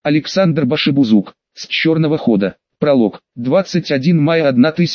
Александр Башибузук, с черного хода. Пролог. 21 мая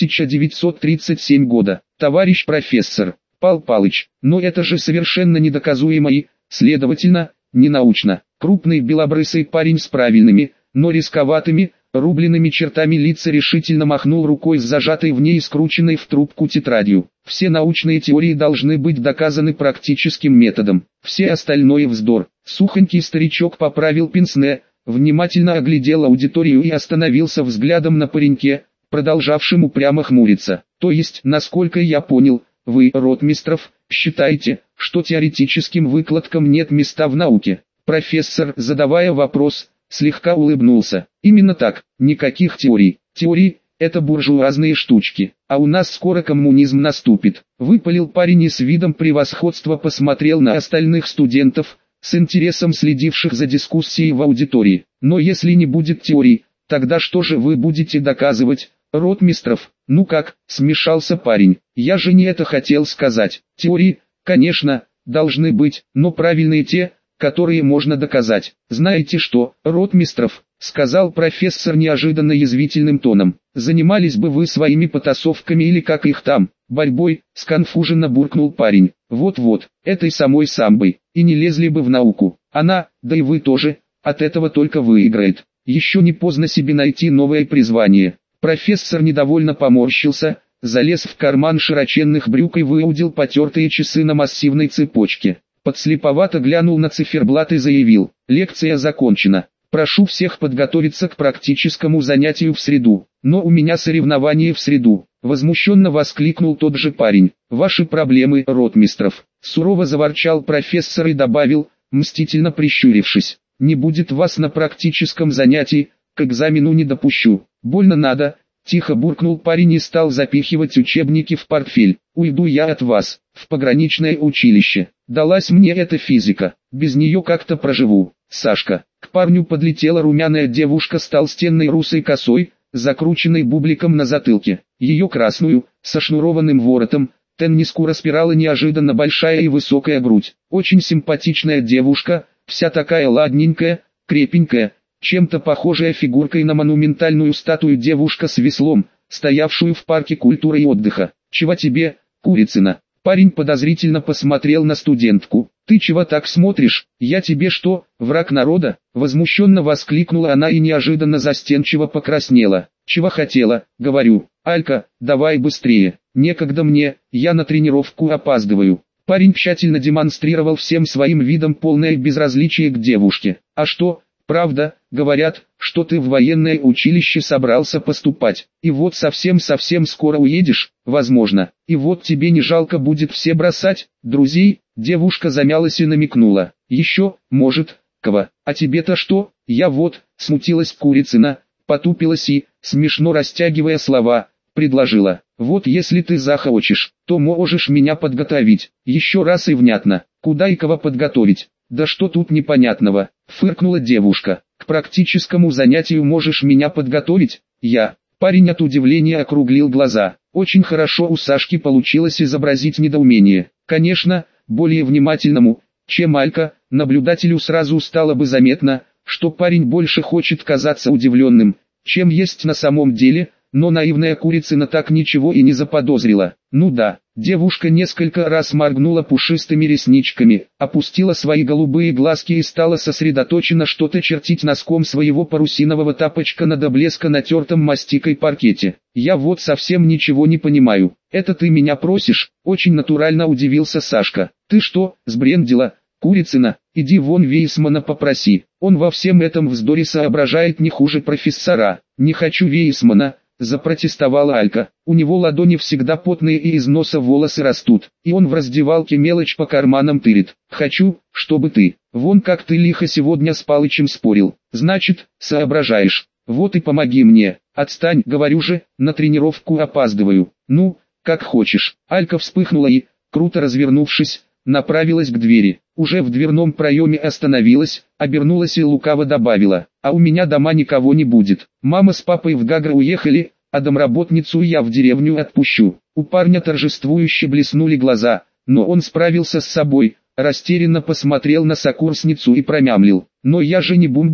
1937 года. Товарищ профессор, Пал Палыч, но это же совершенно недоказуемо и, следовательно, ненаучно. Крупный белобрысый парень с правильными, но рисковатыми, рубленными чертами лица решительно махнул рукой с зажатой в ней скрученной в трубку тетрадью. Все научные теории должны быть доказаны практическим методом. Все остальное вздор. Сухонький старичок поправил пенсне, внимательно оглядел аудиторию и остановился взглядом на пареньке, продолжавшем упрямо хмуриться. То есть, насколько я понял, вы, ротмистров, считаете, что теоретическим выкладкам нет места в науке? Профессор, задавая вопрос, слегка улыбнулся. Именно так, никаких теорий. Теории – это буржуазные штучки, а у нас скоро коммунизм наступит. Выпалил парень и с видом превосходства посмотрел на остальных студентов, с интересом следивших за дискуссией в аудитории. Но если не будет теорий, тогда что же вы будете доказывать, ротмистров? Ну как, смешался парень, я же не это хотел сказать. Теории, конечно, должны быть, но правильные те, которые можно доказать. Знаете что, ротмистров, сказал профессор неожиданно язвительным тоном, занимались бы вы своими потасовками или как их там, борьбой, сконфуженно буркнул парень. Вот-вот, этой самой самбой, и не лезли бы в науку. Она, да и вы тоже, от этого только выиграет. Еще не поздно себе найти новое призвание. Профессор недовольно поморщился, залез в карман широченных брюк и выудил потертые часы на массивной цепочке. Подслеповато глянул на циферблат и заявил: лекция закончена. Прошу всех подготовиться к практическому занятию в среду. Но у меня соревнование в среду. Возмущенно воскликнул тот же парень. Ваши проблемы, ротмистров. Сурово заворчал профессор и добавил, мстительно прищурившись. Не будет вас на практическом занятии, к экзамену не допущу. Больно надо. Тихо буркнул парень и стал запихивать учебники в портфель. Уйду я от вас, в пограничное училище. Далась мне эта физика, без нее как-то проживу. Сашка. К парню подлетела румяная девушка с толстенной русой косой, закрученной бубликом на затылке. Ее красную, со шнурованным воротом, тенниску распирала неожиданно большая и высокая грудь. Очень симпатичная девушка, вся такая ладненькая, крепенькая, чем-то похожая фигуркой на монументальную статую девушка с веслом, стоявшую в парке культуры и отдыха. «Чего тебе, Курицына?» Парень подозрительно посмотрел на студентку. «Ты чего так смотришь? Я тебе что, враг народа?» Возмущенно воскликнула она и неожиданно застенчиво покраснела. «Чего хотела, говорю. Алька, давай быстрее. Некогда мне, я на тренировку опаздываю». Парень тщательно демонстрировал всем своим видом полное безразличие к девушке. «А что, правда, говорят, что ты в военное училище собрался поступать, и вот совсем скоро уедешь, возможно, и вот тебе не жалко будет все бросать, друзей?» Девушка замялась и намекнула. «Еще, может, кого, а тебе-то что?» «Я вот», смутилась Курицына, потупилась и, смешно растягивая слова, предложила. «Вот если ты захочешь, то можешь меня подготовить». Еще раз и внятно. «Куда и кого подготовить?» «Да что тут непонятного?» Фыркнула девушка. «К практическому занятию можешь меня подготовить?» «Я». Парень от удивления округлил глаза. Очень хорошо у Сашки получилось изобразить недоумение. Конечно, более внимательному, чем Алька, наблюдателю сразу стало бы заметно, что парень больше хочет казаться удивленным, чем есть на самом деле, но наивная Курицына так ничего и не заподозрила. Ну да, девушка несколько раз моргнула пушистыми ресничками, опустила свои голубые глазки и стала сосредоточенно что-то чертить носком своего парусинового тапочка на до блеска натертом мастикой паркете. «Я вот совсем ничего не понимаю. Это ты меня просишь?» Очень натурально удивился Сашка. «Ты что, сбрендила, Курицына? Иди вон Вейсмана попроси. Он во всем этом вздоре соображает не хуже профессора». «Не хочу Вейсмана», запротестовала Алька. «У него ладони всегда потные и из носа волосы растут, и он в раздевалке мелочь по карманам тырит. Хочу, чтобы ты, вон как ты лихо сегодня с Палычем спорил, значит, соображаешь. Вот и помоги мне». «Отстань, говорю же, на тренировку опаздываю». «Ну, как хочешь». Алька вспыхнула и, круто развернувшись, направилась к двери. Уже в дверном проеме остановилась, обернулась и лукаво добавила: «А у меня дома никого не будет. Мама с папой в Гагры уехали, а домработницу я в деревню отпущу». У парня торжествующе блеснули глаза, но он справился с собой, растерянно посмотрел на сокурсницу и промямлил: «Но я же не бум-бум,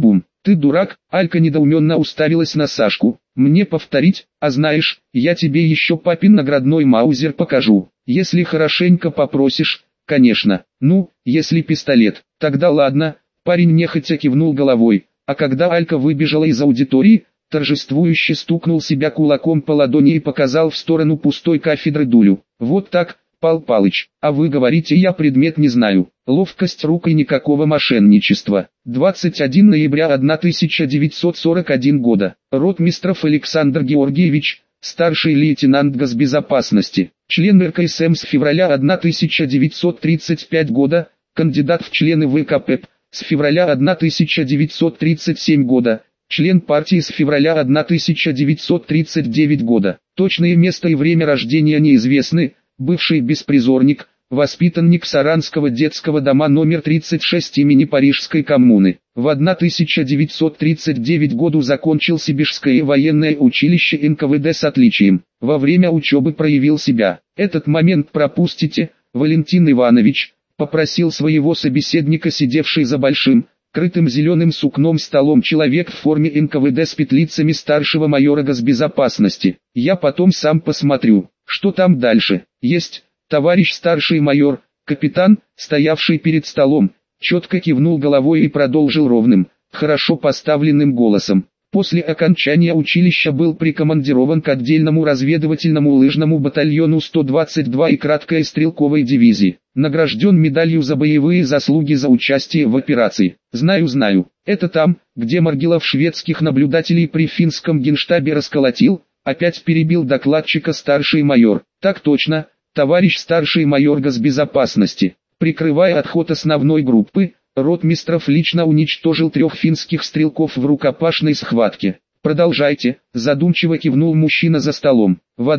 Ты дурак? Алька недоуменно уставилась на Сашку. Мне повторить? А знаешь, я тебе еще папин наградной маузер покажу. Если хорошенько попросишь, конечно. Ну, если пистолет, тогда ладно. Парень нехотя кивнул головой, а когда Алька выбежала из аудитории, торжествующе стукнул себя кулаком по ладони и показал в сторону пустой кафедры дулю. Вот так, Пал Палыч, а вы говорите, я предмет не знаю. Ловкость рук и никакого мошенничества. 21 ноября 1941 года. Ротмистров Александр Георгиевич, старший лейтенант госбезопасности, член РКСМ с февраля 1935 года, кандидат в члены ВКП с февраля 1937 года, член партии с февраля 1939 года. Точное место и время рождения неизвестны. Бывший беспризорник, воспитанник Саранского детского дома номер 36 имени Парижской коммуны. В 1939 году закончил Сибирское военное училище НКВД с отличием. Во время учебы проявил себя. Этот момент пропустите, Валентин Иванович, попросил своего собеседника, сидевший за большим, крытым зеленым сукном столом человек в форме НКВД с петлицами старшего майора госбезопасности. Я потом сам посмотрю, что там дальше. Есть, товарищ старший майор. Капитан, стоявший перед столом, четко кивнул головой и продолжил ровным, хорошо поставленным голосом. После окончания училища был прикомандирован к отдельному разведывательному лыжному батальону 122 и краткой стрелковой дивизии. Награжден медалью за боевые заслуги за участие в операции. Знаю, это там, где Маргилов шведских наблюдателей при финском генштабе расколотил. Опять перебил докладчика старший майор. Так точно, товарищ старший майор госбезопасности. Прикрывая отход основной группы, ротмистров лично уничтожил 3 финских стрелков в рукопашной схватке. Продолжайте, задумчиво кивнул мужчина за столом. В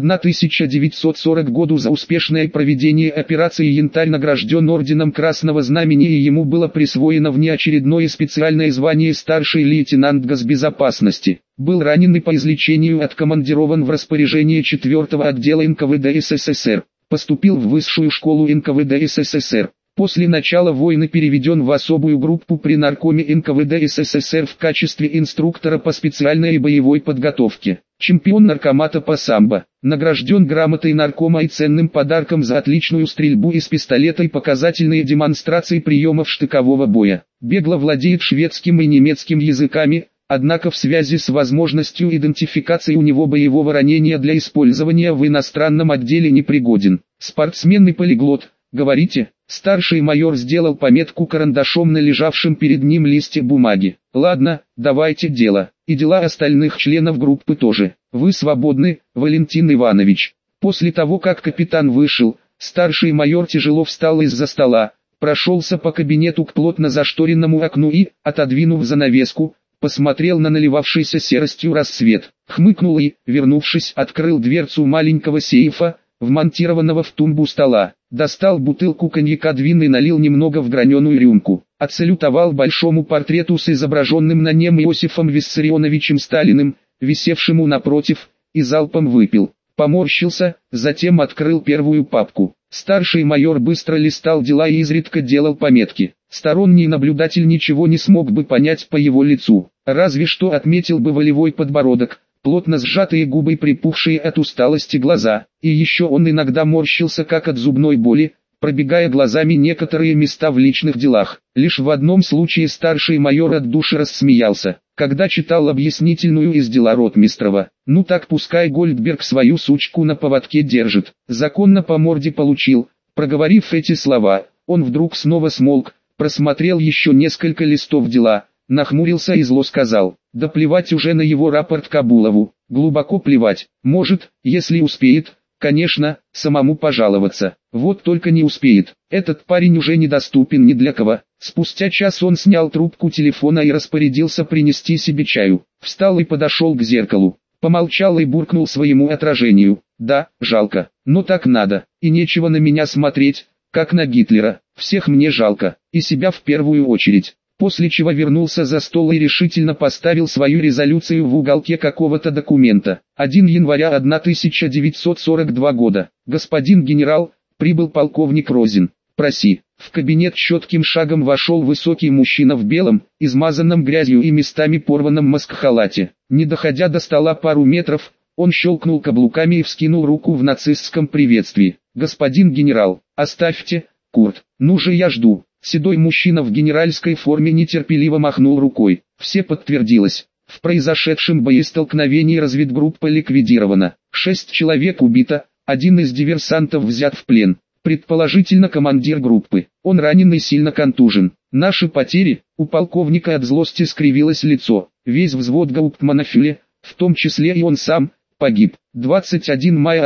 1940 году за успешное проведение операции «Янтарь» награжден орденом Красного Знамени, и ему было присвоено внеочередное специальное звание старший лейтенант госбезопасности. Был ранен и по излечению откомандирован в распоряжение 4-го отдела НКВД СССР. Поступил в высшую школу НКВД СССР. После начала войны переведен в особую группу при наркоме НКВД СССР в качестве инструктора по специальной боевой подготовке. Чемпион наркомата по самбо. Награжден грамотой наркома и ценным подарком за отличную стрельбу из пистолета и показательные демонстрации приемов штыкового боя. Бегло владеет шведским и немецким языками, однако в связи с возможностью идентификации у него боевого ранения для использования в иностранном отделе непригоден. Спортсмен и полиглот, говорите? Старший майор сделал пометку карандашом на лежавшем перед ним листе бумаги. Ладно, давайте дело. И дела остальных членов группы тоже. Вы свободны, Валентин Иванович. После того, как капитан вышел, старший майор тяжело встал из-за стола, прошелся по кабинету к плотно зашторенному окну и, отодвинув занавеску, посмотрел на наливавшийся серостью рассвет. Хмыкнул и, вернувшись, открыл дверцу маленького сейфа, вмонтированного в тумбу стола. Достал бутылку коньяка Двин и налил немного в граненую рюмку. Отсалютовал большому портрету с изображенным на нем Иосифом Виссарионовичем Сталиным, висевшему напротив, и залпом выпил. Поморщился, затем открыл первую папку. Старший майор быстро листал дела и изредка делал пометки. Сторонний наблюдатель ничего не смог бы понять по его лицу, разве что отметил бы волевой подбородок, плотно сжатые губы и припухшие от усталости глаза, и еще он иногда морщился как от зубной боли, пробегая глазами некоторые места в личных делах. Лишь в одном случае старший майор от души рассмеялся, когда читал объяснительную из дела Ротмистрова. Ну так пускай Гольдберг свою сучку на поводке держит. Законно по морде получил. Проговорив эти слова, он вдруг снова смолк, просмотрел еще несколько листов дела, нахмурился и зло сказал: да плевать уже на его рапорт Кабулову, глубоко плевать, может, если успеет, конечно, самому пожаловаться. Вот только не успеет, этот парень уже недоступен ни для кого. Спустя час он снял трубку телефона и распорядился принести себе чаю. Встал и подошел к зеркалу, помолчал и буркнул своему отражению: да, жалко, но так надо, и нечего на меня смотреть, как на Гитлера, всех мне жалко, и себя в первую очередь. После чего вернулся за стол и решительно поставил свою резолюцию в уголке какого-то документа. 1 января 1942 года. Господин генерал, прибыл полковник Розин. Проси. В кабинет четким шагом вошел высокий мужчина в белом, измазанном грязью и местами порванном маскхалате. Не доходя до стола пару метров, он щелкнул каблуками и вскинул руку в нацистском приветствии. «Господин генерал, оставьте, Курт, ну же я жду». Седой мужчина в генеральской форме нетерпеливо махнул рукой. Все подтвердилось. В произошедшем боестолкновении разведгруппа ликвидирована. 6 человек убито, один из диверсантов взят в плен. Предположительно командир группы. Он ранен и сильно контужен. Наши потери, у полковника от злости скривилось лицо. Весь взвод Гауптманнфюрера, в том числе и он сам, погиб. 21 мая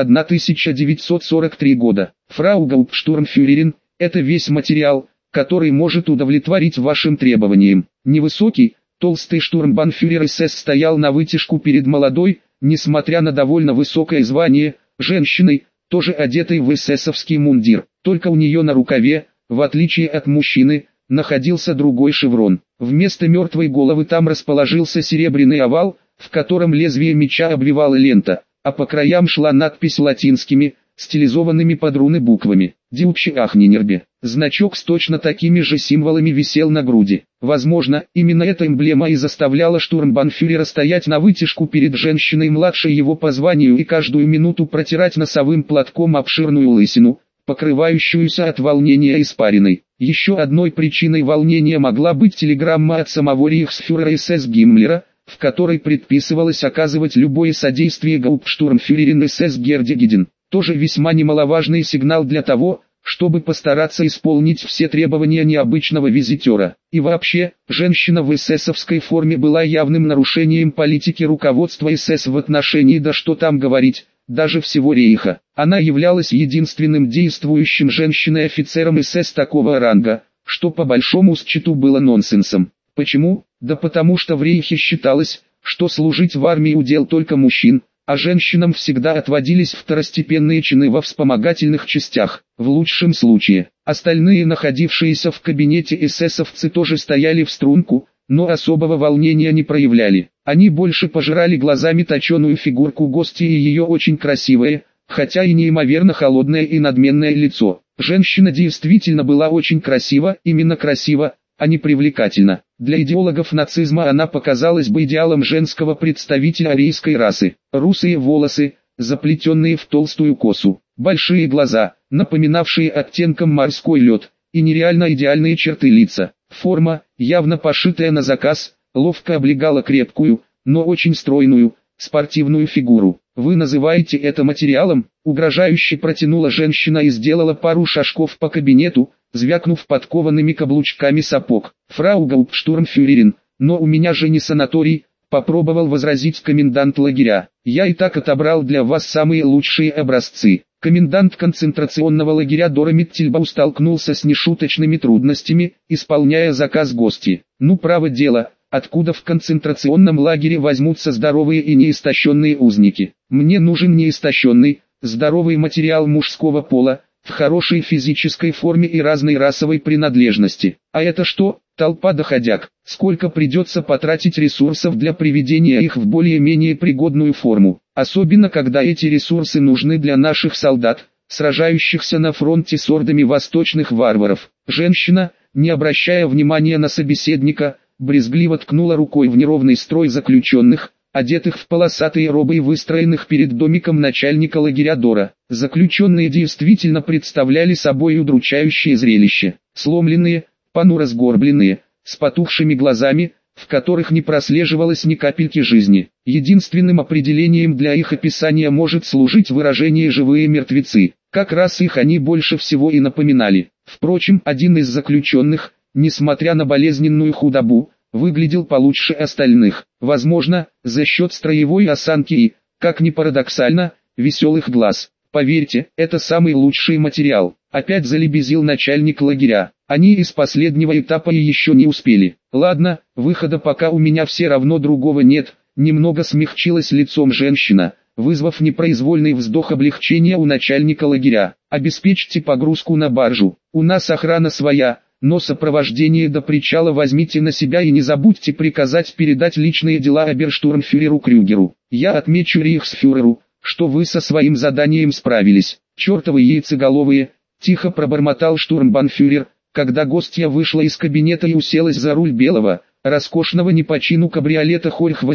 1943 года. Фрау Гауптштурмфюрерин, это весь материал, который может удовлетворить вашим требованиям. Невысокий, толстый штурмбанфюрер СС стоял на вытяжку перед молодой, несмотря на довольно высокое звание, женщиной, тоже одетой в эсэсовский мундир. Только у нее на рукаве, в отличие от мужчины, находился другой шеврон. Вместо мертвой головы там расположился серебряный овал, в котором лезвие меча обвивала лента, а по краям шла надпись латинскими, стилизованными под руны буквами. «Дилпчи Ахнинербе». Значок с точно такими же символами висел на груди. Возможно, именно эта эмблема и заставляла штурмбанфюрера стоять на вытяжку перед женщиной младше его по званию и каждую минуту протирать носовым платком обширную лысину, покрывающуюся от волнения испариной. Еще одной причиной волнения могла быть телеграмма от самого рейхсфюрера СС Гиммлера, в которой предписывалось оказывать любое содействие Гауптштурмфюрерин СС Гердегиден. Тоже весьма немаловажный сигнал для того, чтобы постараться исполнить все требования необычного визитера. И вообще, женщина в эсэсовской форме была явным нарушением политики руководства СС в отношении, да что там говорить, даже всего рейха. Она являлась единственным действующим женщиной-офицером СС такого ранга, что по большому счету было нонсенсом. Почему? Да потому что в рейхе считалось, что служить в армии удел только мужчин, а женщинам всегда отводились второстепенные чины во вспомогательных частях. В лучшем случае, остальные находившиеся в кабинете эсэсовцы тоже стояли в струнку, но особого волнения не проявляли. Они больше пожирали глазами точеную фигурку гостя и ее очень красивое, хотя и неимоверно холодное и надменное лицо. Женщина действительно была очень красива, именно красива, а не привлекательна. Для идеологов нацизма она показалась бы идеалом женского представителя арийской расы. Русые волосы, заплетенные в толстую косу, большие глаза, напоминавшие оттенком морской лед, и нереально идеальные черты лица. Форма, явно пошитая на заказ, ловко облегала крепкую, но очень стройную, спортивную фигуру. «Вы называете это материалом?» — угрожающе протянула женщина и сделала пару шажков по кабинету, звякнув подкованными каблучками сапог. «Фрау Гауптштурмфюрерин, но у меня же не санаторий», — попробовал возразить комендант лагеря. «Я и так отобрал для вас самые лучшие образцы». Комендант концентрационного лагеря Дора Миттельбау столкнулся с нешуточными трудностями, исполняя заказ гости. «Ну право дело, откуда в концентрационном лагере возьмутся здоровые и неистощенные узники? Мне нужен неистощенный, здоровый материал мужского пола, в хорошей физической форме и разной расовой принадлежности. А это что? Толпа доходяг. Сколько придется потратить ресурсов для приведения их в более-менее пригодную форму, особенно когда эти ресурсы нужны для наших солдат, сражающихся на фронте с ордами восточных варваров». Женщина, не обращая внимания на собеседника, брезгливо ткнула рукой в неровный строй заключенных, одетых в полосатые робы и выстроенных перед домиком начальника лагеря Дора. Заключенные действительно представляли собой удручающее зрелище. Сломленные, понуро сгорбленные, с потухшими глазами, в которых не прослеживалось ни капельки жизни. Единственным определением для их описания может служить выражение «живые мертвецы». Как раз их они больше всего и напоминали. Впрочем, один из заключенных, несмотря на болезненную худобу, выглядел получше остальных. Возможно, за счет строевой осанки и, как ни парадоксально, веселых глаз. «Поверьте, это самый лучший материал», — опять залебезил начальник лагеря. «Они из последнего этапа и еще не успели. Ладно, выхода пока у меня все равно другого нет». Немного смягчилась лицом женщина, вызвав непроизвольный вздох облегчения у начальника лагеря. «Обеспечьте погрузку на баржу. У нас охрана своя, но сопровождение до причала возьмите на себя и не забудьте приказать передать личные дела оберштурмфюреру Крюгеру. Я отмечу рейхсфюреру, что вы со своим заданием справились». «Чертовы яйцеголовые», — тихо пробормотал штурмбанфюрер, Когда гостья вышла из кабинета и уселась за руль белого, роскошного не по чину кабриолета Хорьх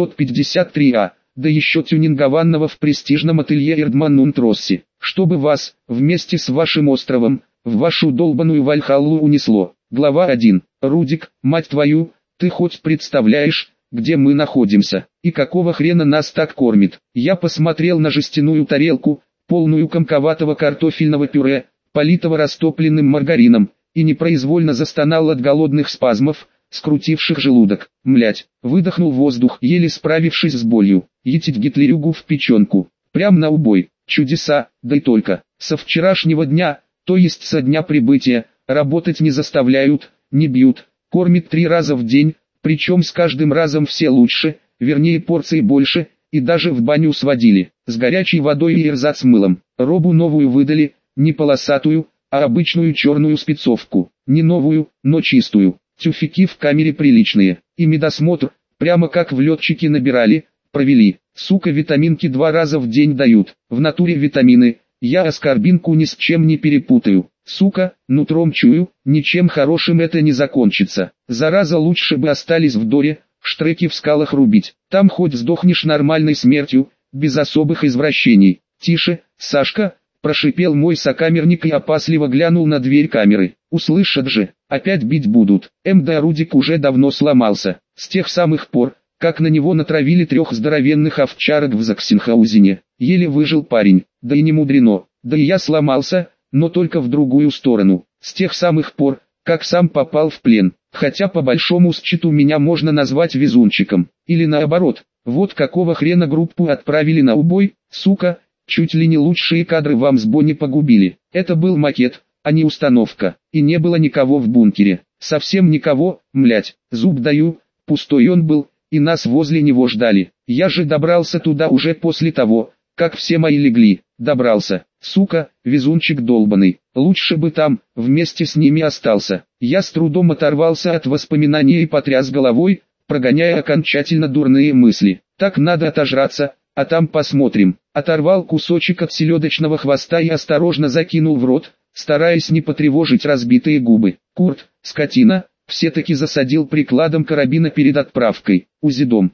853А, да еще тюнингованного в престижном ателье Эрдман und Росси, чтобы вас, вместе с вашим островом, в вашу долбаную Вальхаллу унесло. Глава 1. Рудик, мать твою, ты хоть представляешь, где мы находимся, и какого хрена нас так кормит? Я посмотрел на жестяную тарелку, полную комковатого картофельного пюре, политого растопленным маргарином, и непроизвольно застонал от голодных спазмов, скрутивших желудок. Млять, выдохнул воздух, еле справившись с болью. Етить Гитлерюгу в печенку. Прям на убой. Чудеса, да и только. Со вчерашнего дня, то есть со дня прибытия, работать не заставляют, не бьют, кормят 3 раза в день, причем с каждым разом все лучше, вернее порции больше, и даже в баню сводили, с горячей водой и эрзац мылом. Робу новую выдали, не полосатую, а обычную черную спецовку, не новую, но чистую. Тюфяки в камере приличные, и медосмотр, прямо как в летчике набирали, провели. Сука, витаминки 2 раза в день дают, в натуре витамины, я аскорбинку ни с чем не перепутаю. Сука, нутром чую, ничем хорошим это не закончится. Зараза, лучше бы остались в Доре, штреки в скалах рубить. Там хоть сдохнешь нормальной смертью, без особых извращений. Тише, Сашка, прошипел мой сокамерник и опасливо глянул на дверь камеры. Услышат же, опять бить будут. МД Рудик уже давно сломался, с тех самых пор, как на него натравили 3 здоровенных овчарок в Заксенхаузене. Еле выжил парень, да и не мудрено, да и я сломался, но только в другую сторону, с тех самых пор, как сам попал в плен. Хотя по большому счету меня можно назвать везунчиком, или наоборот, вот какого хрена группу отправили на убой, сука, чуть ли не лучшие кадры вам с Бонни погубили. Это был макет, а не установка, и не было никого в бункере, совсем никого, млять, зуб даю, пустой он был, и нас возле него ждали. Я же добрался туда уже после того, как все мои легли, добрался, сука, везунчик долбаный, лучше бы там, вместе с ними остался. Я с трудом оторвался от воспоминаний и потряс головой, прогоняя окончательно дурные мысли. Так надо отожраться, а там посмотрим. Оторвал кусочек от селедочного хвоста и осторожно закинул в рот, стараясь не потревожить разбитые губы. Курт, скотина, все-таки засадил прикладом карабина перед отправкой. Узидом,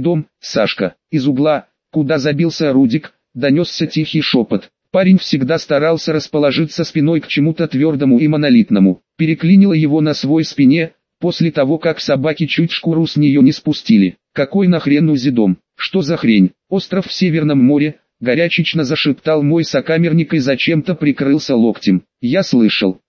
Сашка. Из угла, куда забился Рудик, донесся тихий шепот. Парень всегда старался расположиться спиной к чему-то твердому и монолитному. Переклинило его на свой спине, после того как собаки чуть шкуру с нее не спустили. Какой нахрен Узидом? Что за хрень? Остров в Северном море, горячечно зашептал мой сокамерник и зачем-то прикрылся локтем. Я слышал,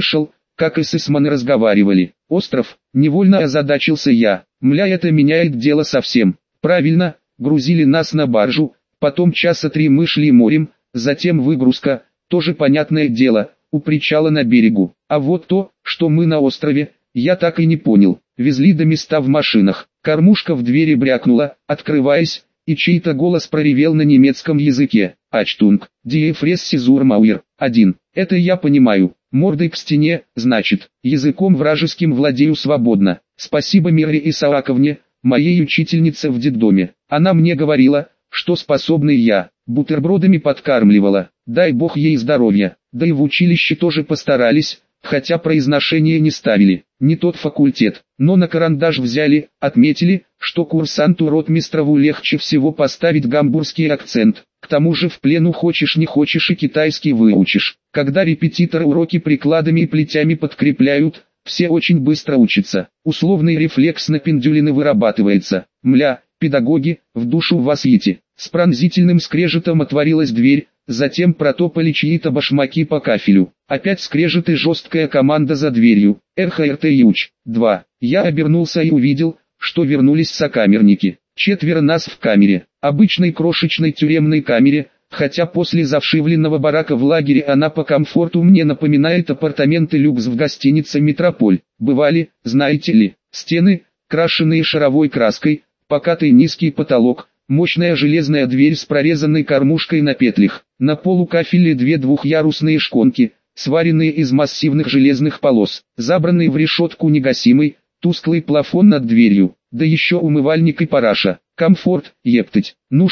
как эсэсманы разговаривали. Остров, невольно озадачился я. Мля, это меняет дело совсем. Правильно, грузили нас на баржу, потом часа 3 мы шли морем, затем выгрузка, тоже понятное дело, у причала на берегу. А вот то, что мы на острове, я так и не понял. Везли до места в машинах. Кормушка в двери брякнула, открываясь, и чей-то голос проревел на немецком языке. Ачтунг, диефрес сизур мауир, 1. Это я понимаю. Мордой к стене, значит, языком вражеским владею свободно. Спасибо Мире Исааковне, моей учительнице в детдоме. Она мне говорила, что способный я, бутербродами подкармливала. Дай бог ей здоровья. Да и в училище тоже постарались, хотя произношение не ставили. Не тот факультет, но на карандаш взяли, отметили, что курсанту-ротмистрову легче всего поставить гамбургский акцент. К тому же в плену хочешь не хочешь и китайский выучишь. Когда репетиторы уроки прикладами и плетями подкрепляют, все очень быстро учатся. Условный рефлекс на пендюлины вырабатывается. Мля, педагоги, в душу вас идти. С пронзительным скрежетом отворилась дверь, затем протопали чьи-то башмаки по кафелю. Опять скрежет и жесткая команда за дверью. РХРТ-Юч, 2. Я обернулся и увидел, что вернулись сокамерники. 4 нас в камере, обычной крошечной тюремной камере, хотя после завшивленного барака в лагере она по комфорту мне напоминает апартаменты люкс в гостинице «Метрополь». Бывали, знаете ли, стены, крашенные шаровой краской, покатый низкий потолок, мощная железная дверь с прорезанной кормушкой на петлях. На полу кафеля 2 двухъярусные шконки, сваренные из массивных железных полос, забранный в решетку негасимый, тусклый плафон над дверью, да еще умывальник и параша. Комфорт, ептать. Ну что,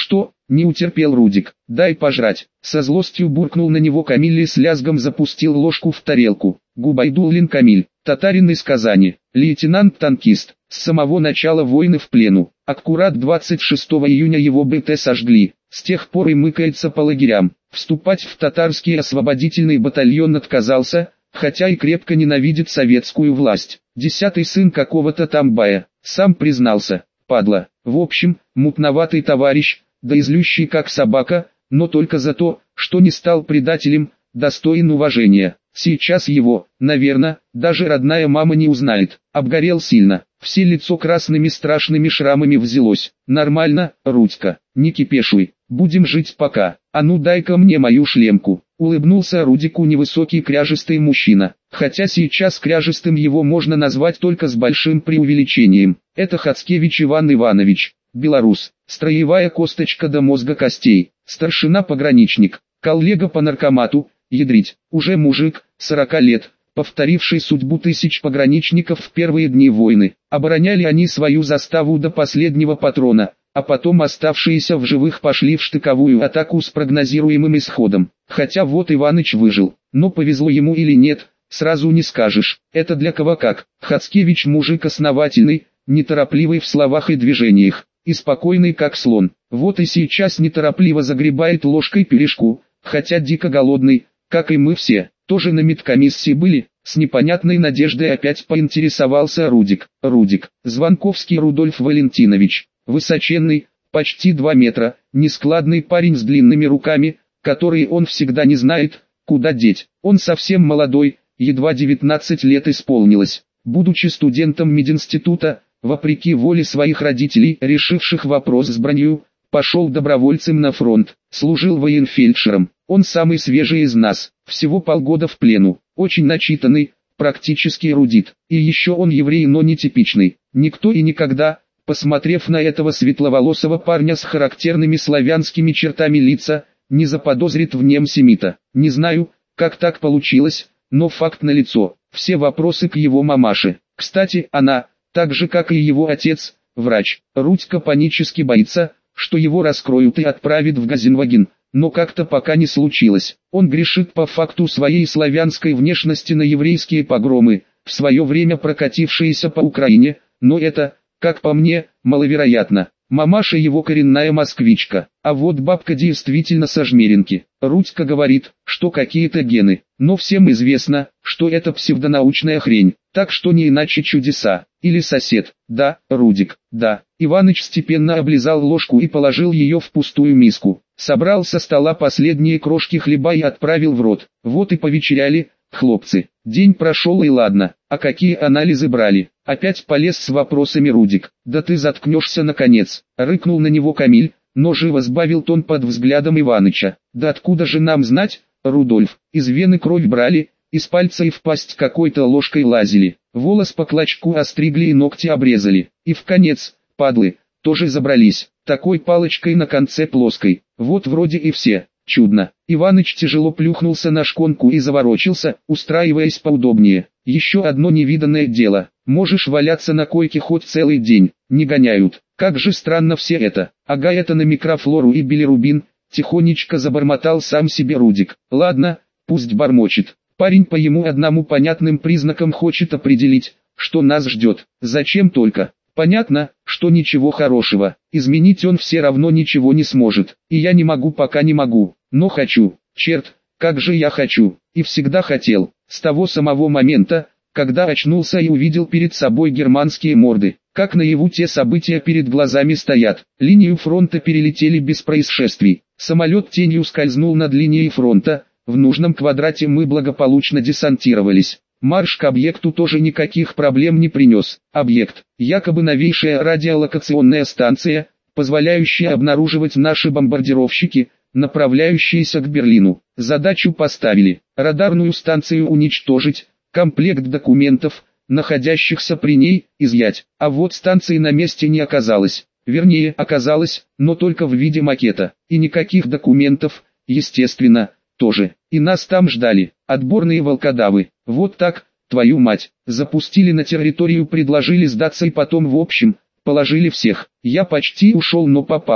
Не утерпел Рудик. «Дай пожрать!» Со злостью буркнул на него Камиль и с лязгом запустил ложку в тарелку. Губайдуллин Камиль, татарин из Казани, лейтенант-танкист, с самого начала войны в плену. Аккурат 26 июня его БТ сожгли. С тех пор и мыкается по лагерям. Вступать в татарский освободительный батальон отказался, хотя и крепко ненавидит советскую власть. 10-й сын какого-то там бая, сам признался, падла. В общем, мутноватый товарищ, да и злющий как собака, но только за то, что не стал предателем, достоин уважения. Сейчас его, наверное, даже родная мама не узнает. Обгорел сильно, все лицо красными страшными шрамами взялось. Нормально, Рудька, не кипешуй, будем жить пока. А ну дай-ка мне мою шлемку. Улыбнулся Рудику невысокий кряжистый мужчина, хотя сейчас кряжистым его можно назвать только с большим преувеличением. Это Хацкевич Иван Иванович, белорус, строевая косточка до мозга костей, старшина-пограничник, коллега по наркомату, ядрить, уже мужик, 40 лет, повторивший судьбу тысяч пограничников в первые дни войны. Обороняли они свою заставу до последнего патрона, а потом оставшиеся в живых пошли в штыковую атаку с прогнозируемым исходом. Хотя вот Иваныч выжил, но повезло ему или нет, сразу не скажешь. Это для кого как. Хацкевич мужик основательный, неторопливый в словах и движениях, и спокойный как слон. Вот и сейчас неторопливо загребает ложкой пирожку, хотя дико голодный, как и мы все. Тоже на медкомиссии были. С непонятной надеждой опять поинтересовался Рудик. Звонковский Рудольф Валентинович, высоченный, почти 2 метра, нескладный парень с длинными руками, которые он всегда не знает, куда деть. Он совсем молодой, едва 19 лет исполнилось. Будучи студентом мединститута, вопреки воле своих родителей, решивших вопрос с бронью, пошел добровольцем на фронт, служил военфельдшером. Он самый свежий из нас, всего полгода в плену, очень начитанный, практически эрудит. И еще он еврей, но нетипичный. Никто и никогда, посмотрев на этого светловолосого парня с характерными славянскими чертами лица, не заподозрит в нем семита. Не знаю, как так получилось, но факт налицо. Все вопросы к его мамаше. Кстати, она, так же как и его отец, врач. Рудька панически боится, что его раскроют и отправят в Газенваген, но как-то пока не случилось. Он грешит по факту своей славянской внешности на еврейские погромы, в свое время прокатившиеся по Украине, но это, как по мне, маловероятно. Мамаша его коренная москвичка, а вот бабка действительно со Жмеринки. Рудька говорит, что какие-то гены, но всем известно, что это псевдонаучная хрень, так что не иначе чудеса. Или сосед. Да, Рудик, да. Иваныч степенно облизал ложку и положил ее в пустую миску. Собрал со стола последние крошки хлеба и отправил в рот. Вот и повечеряли, хлопцы. День прошел и ладно, а какие анализы брали? Опять полез с вопросами Рудик. Да ты заткнешься наконец, рыкнул на него Камиль, но живо сбавил тон под взглядом Иваныча. Да откуда же нам знать, Рудольф, из вены кровь брали, из пальца и в пасть какой-то ложкой лазили, волос по клочку остригли и ногти обрезали, и в конец, падлы, тоже забрались, такой палочкой на конце плоской, вот вроде и все. Чудно. Иваныч тяжело плюхнулся на шконку и заворочился, устраиваясь поудобнее. Еще одно невиданное дело. Можешь валяться на койке хоть целый день, не гоняют. Как же странно все это. Ага, это на микрофлору и билирубин, тихонечко забормотал сам себе Рудик. Ладно, пусть бормочет. Парень по ему одному понятным признакам хочет определить, что нас ждет. Зачем только? Понятно, что ничего хорошего, изменить он все равно ничего не сможет, и я не могу пока не могу, но хочу, черт, как же я хочу, и всегда хотел, с того самого момента, когда очнулся и увидел перед собой германские морды, как наяву те события перед глазами стоят, линию фронта перелетели без происшествий, самолет тенью скользнул над линией фронта, в нужном квадрате мы благополучно десантировались. Марш к объекту тоже никаких проблем не принес. Объект, якобы новейшая радиолокационная станция, позволяющая обнаруживать наши бомбардировщики, направляющиеся к Берлину. Задачу поставили, радарную станцию уничтожить, комплект документов, находящихся при ней, изъять. А вот станции на месте не оказалось. Вернее, оказалось, но только в виде макета. И никаких документов, естественно, тоже. И нас там ждали, отборные волкодавы. Вот так, твою мать, запустили на территорию, предложили сдаться и потом в общем, положили всех. Я почти ушел, но попался.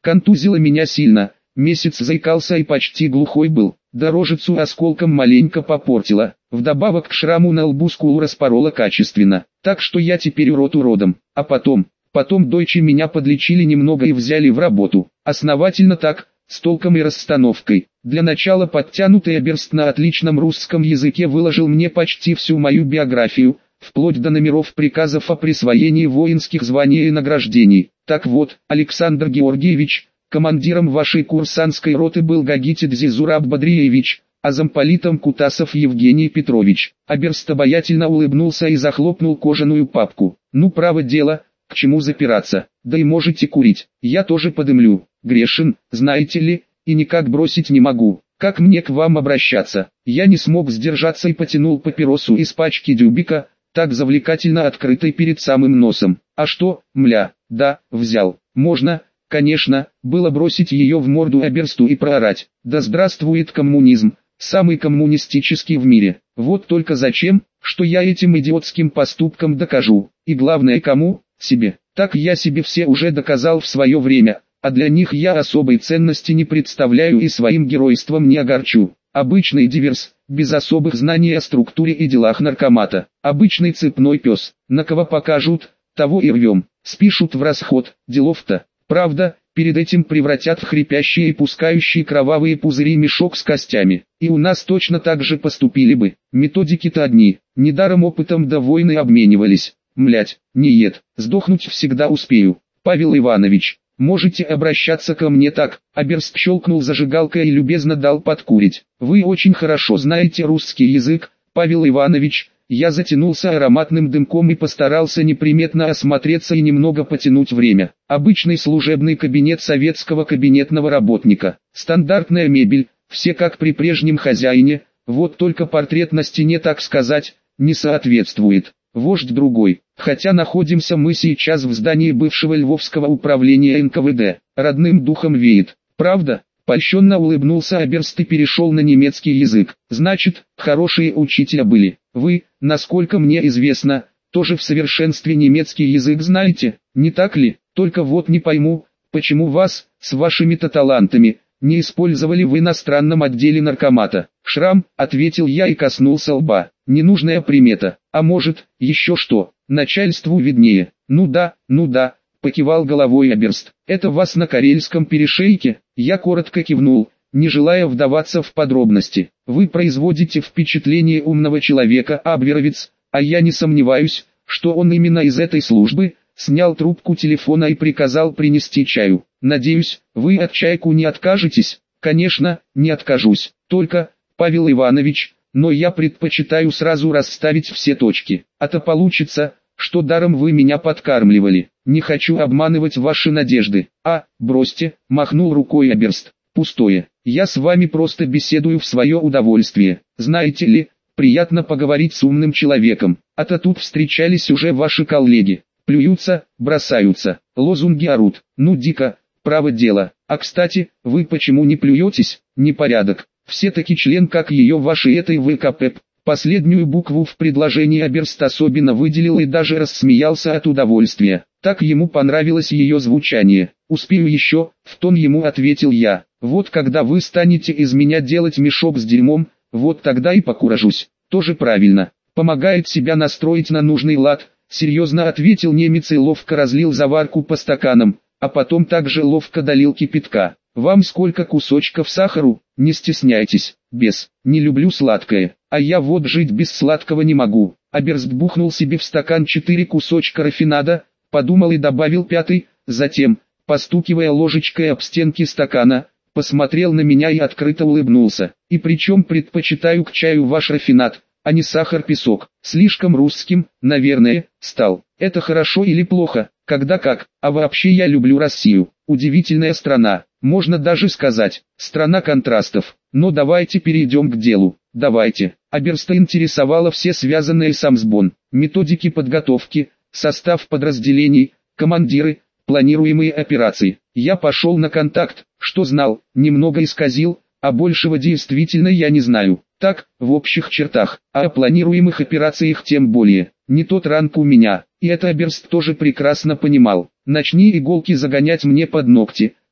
Контузило меня сильно, месяц заикался и почти глухой был, дорожицу осколком маленько попортила, вдобавок к шраму на лбу скулу распорола качественно, так что я теперь урод уродом, а потом дойчи меня подлечили немного и взяли в работу, основательно так, с толком и расстановкой. Для начала подтянутый Оберст на отличном русском языке выложил мне почти всю мою биографию, вплоть до номеров приказов о присвоении воинских званий и награждений. Так вот, Александр Георгиевич, командиром вашей курсантской роты был Гагитидзе Зураб Бадриевич, а замполитом Кутасов Евгений Петрович. Оберст обаятельно улыбнулся и захлопнул кожаную папку. Ну право дело, к чему запираться, да и можете курить, я тоже подымлю. Грешен, знаете ли, и никак бросить не могу. Как мне к вам обращаться? Я не смог сдержаться и потянул папиросу из пачки Дюбика, так завлекательно открытой перед самым носом. А что, мля, да, взял. Можно, конечно, было бросить ее в морду Оберсту и проорать: да здравствует коммунизм, самый коммунистический в мире. Вот только зачем, что я этим идиотским поступком докажу, и главное кому? Себе. Так я себе все уже доказал в свое время, а для них я особой ценности не представляю и своим геройством не огорчу. Обычный диверс, без особых знаний о структуре и делах наркомата. Обычный цепной пес, на кого покажут, того и рвем. Спишут в расход, делов-то. Правда, перед этим превратят в хрипящие и пускающие кровавые пузыри мешок с костями. И у нас точно так же поступили бы. Методики-то одни, недаром опытом до войны обменивались. Млять, нет, сдохнуть всегда успею. Павел Иванович, можете обращаться ко мне так. Оберст щелкнул зажигалкой и любезно дал подкурить. Вы очень хорошо знаете русский язык, Павел Иванович. Я затянулся ароматным дымком и постарался неприметно осмотреться и немного потянуть время. Обычный служебный кабинет советского кабинетного работника. Стандартная мебель, все как при прежнем хозяине, вот только портрет на стене, так сказать, не соответствует. Вождь другой, хотя находимся мы сейчас в здании бывшего Львовского управления НКВД, родным духом веет, правда? Польщенно улыбнулся Оберст и перешел на немецкий язык. Значит, хорошие учителя были. Вы, насколько мне известно, тоже в совершенстве немецкий язык знаете, не так ли? Только вот не пойму, почему вас, с вашими-то талантами, не использовали в иностранном отделе наркомата. Шрам, ответил я и коснулся лба. Ненужная примета. А может, еще что, начальству виднее. Ну да, покивал головой Оберст. Это вас на Карельском перешейке? Я коротко кивнул, не желая вдаваться в подробности. Вы производите впечатление умного человека, Абверовец, а я не сомневаюсь, что он именно из этой службы. Снял трубку телефона и приказал принести чаю. Надеюсь, вы от чайку не откажетесь? Конечно, не откажусь. Только, Павел Иванович, но я предпочитаю сразу расставить все точки. А то получится, что даром вы меня подкармливали. Не хочу обманывать ваши надежды. А, бросьте, махнул рукой Оберст. Пустое. Я с вами просто беседую в свое удовольствие. Знаете ли, приятно поговорить с умным человеком. А то тут встречались уже ваши коллеги. Плюются, бросаются, лозунги орут. Ну дико, право дело. А кстати, вы почему не плюетесь? Непорядок. Все-таки член как ее вашей этой ВКП. Последнюю букву в предложении Оберст особенно выделил и даже рассмеялся от удовольствия. Так ему понравилось ее звучание. «Успею еще», — в тон ему ответил я. «Вот когда вы станете из меня делать мешок с дерьмом, вот тогда и покуражусь». Тоже правильно. Помогает себя настроить на нужный лад. Серьезно ответил немец и ловко разлил заварку по стаканам, а потом также ловко долил кипятка. Вам сколько кусочков сахару? Не стесняйтесь. Без. Не люблю сладкое. А я вот жить без сладкого не могу. Оберст бухнул себе в стакан 4 кусочка рафинада, подумал и добавил 5, затем, постукивая ложечкой об стенки стакана, посмотрел на меня и открыто улыбнулся. И причем предпочитаю к чаю ваш рафинад, а не сахар-песок. Слишком русским, наверное, стал. Это хорошо или плохо, когда как. А вообще я люблю Россию. Удивительная страна. Можно даже сказать, страна контрастов. Но давайте перейдем к делу. Давайте. Оберста интересовало все связанные с Амсбон. Методики подготовки, состав подразделений, командиры, планируемые операции. Я пошел на контакт, что знал, немного исказил, а большего действительно я не знаю. Так, в общих чертах, а о планируемых операциях тем более. Не тот ранг у меня, и это Оберст тоже прекрасно понимал. Начни иголки загонять мне под ногти,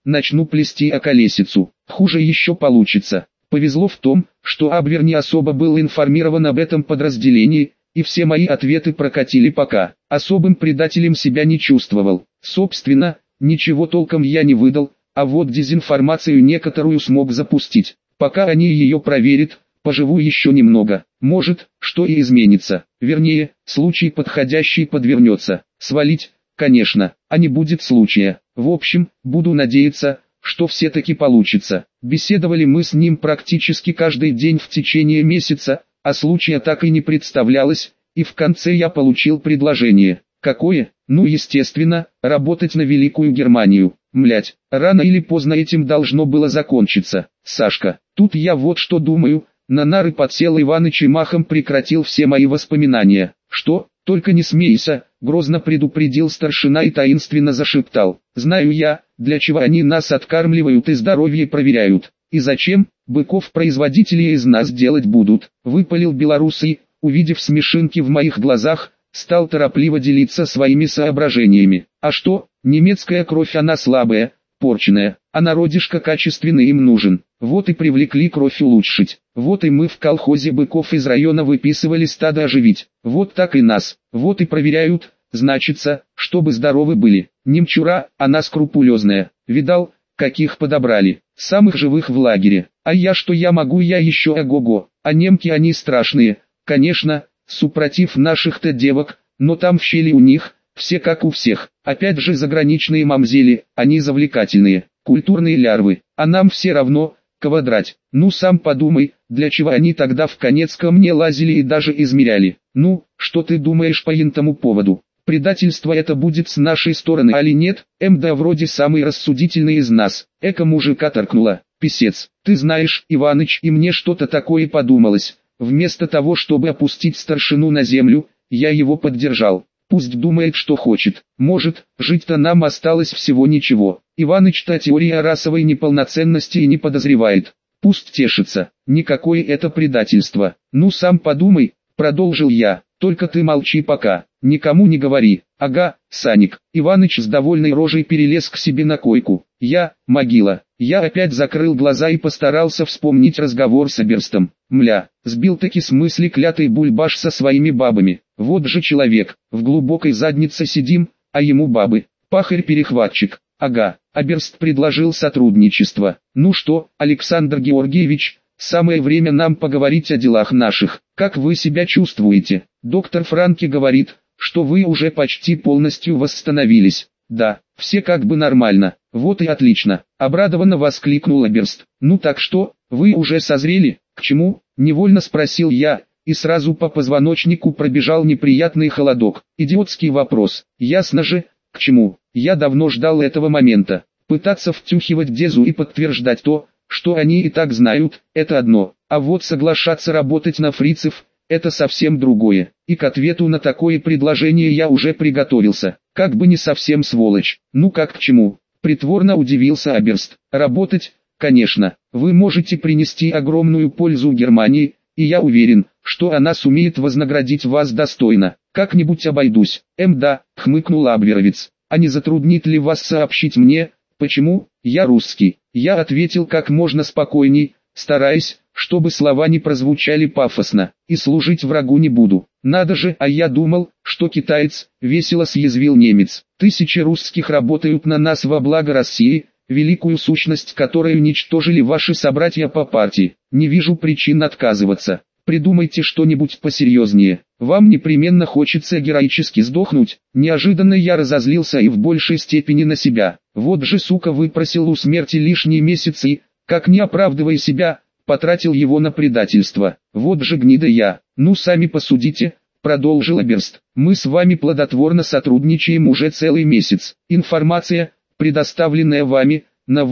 начну плести околесицу. Хуже еще получится. Повезло в том, что Абвер не особо был информирован об этом подразделении, и все мои ответы прокатили пока. Особым предателем себя не чувствовал. Собственно, ничего толком я не выдал, а вот дезинформацию некоторую смог запустить. Пока они ее проверят, поживу еще немного. Может, что и изменится. Вернее, случай подходящий подвернется. Свалить, конечно, а не будет случая. В общем, буду надеяться, что все-таки получится. Беседовали мы с ним практически каждый день в течение месяца, а случая так и не представлялось, и в конце я получил предложение. Какое? Ну естественно, работать на Великую Германию. Млять, рано или поздно этим должно было закончиться. Сашка, тут я вот что думаю, на нары подсел Иваныч и махом прекратил все мои воспоминания. Что? Только не смейся, грозно предупредил старшина и таинственно зашептал. Знаю я, для чего они нас откармливают и здоровье проверяют. И зачем? Быков производители из нас делать будут. Выпалил белорусый, увидев смешинки в моих глазах, стал торопливо делиться своими соображениями. А что, немецкая кровь она слабая, порченная, а народишко качественный им нужен. Вот и привлекли кровь улучшить. Вот и мы в колхозе быков из района выписывали стадо оживить. Вот так и нас. Вот и проверяют, значится, чтобы здоровы были. Немчура, она скрупулезная. Видал, каких подобрали. Самых живых в лагере. А я что я могу, я еще ого-го. А немки они страшные. Конечно, супротив наших-то девок, но там в щели у них, все как у всех. Опять же заграничные мамзели, они завлекательные, культурные лярвы. А нам все равно, кого драть. Ну сам подумай, для чего они тогда в конец ко мне лазили и даже измеряли. Ну, что ты думаешь по интому поводу? Предательство это будет с нашей стороны али нет? МД вроде самый рассудительный из нас. Эко мужика торкнула. Писец, ты знаешь, Иваныч, и мне что-то такое подумалось. Вместо того, чтобы опустить старшину на землю, я его поддержал. Пусть думает, что хочет. Может, жить-то нам осталось всего ничего. Иваныч-то теория расовой неполноценности и не подозревает. Пусть тешится. Никакое это предательство. Ну сам подумай, продолжил я. Только ты молчи пока. Никому не говори. Ага, Саник. Иваныч с довольной рожей перелез к себе на койку. Могила. Я опять закрыл глаза и постарался вспомнить разговор с Аберстом. Мля, сбил-таки с мысли клятый бульбаш со своими бабами. Вот же человек, в глубокой заднице сидим, а ему бабы. Пахарь-перехватчик. Ага, Аберст предложил сотрудничество. Ну что, Александр Георгиевич, самое время нам поговорить о делах наших. Как вы себя чувствуете? Доктор Франки говорит, что вы уже почти полностью восстановились. Да, все как бы нормально. Вот и отлично. Обрадованно воскликнул Аберст. Ну так что, вы уже созрели? К чему? Невольно спросил я, и сразу по позвоночнику пробежал неприятный холодок. Идиотский вопрос. Ясно же, к чему. Я давно ждал этого момента. Пытаться втюхивать Дезу и подтверждать то, что они и так знают, это одно. А вот соглашаться работать на фрицев, это совсем другое. И к ответу на такое предложение я уже приготовился. Как бы не совсем сволочь. Ну как к чему? Притворно удивился Аберст. Работать, конечно. Вы можете принести огромную пользу Германии, и я уверен, что она сумеет вознаградить вас достойно. Как-нибудь обойдусь. Да, хмыкнул Абверовец. А не затруднит ли вас сообщить мне, почему? Я русский. Я ответил как можно спокойней, стараясь, чтобы слова не прозвучали пафосно, и служить врагу не буду. Надо же, а я думал, что китаец, весело съязвил немец. Тысячи русских работают на нас во благо России, великую сущность которой уничтожили ваши собратья по партии. Не вижу причин отказываться. Придумайте что-нибудь посерьезнее. Вам непременно хочется героически сдохнуть. Неожиданно я разозлился и в большей степени на себя. Вот же сука выпросил у смерти лишние месяцы, как не оправдывая себя, потратил его на предательство. Вот же гнида я. Ну сами посудите, продолжил Аберст. Мы с вами плодотворно сотрудничаем уже целый месяц. Информация, предоставленная вами, на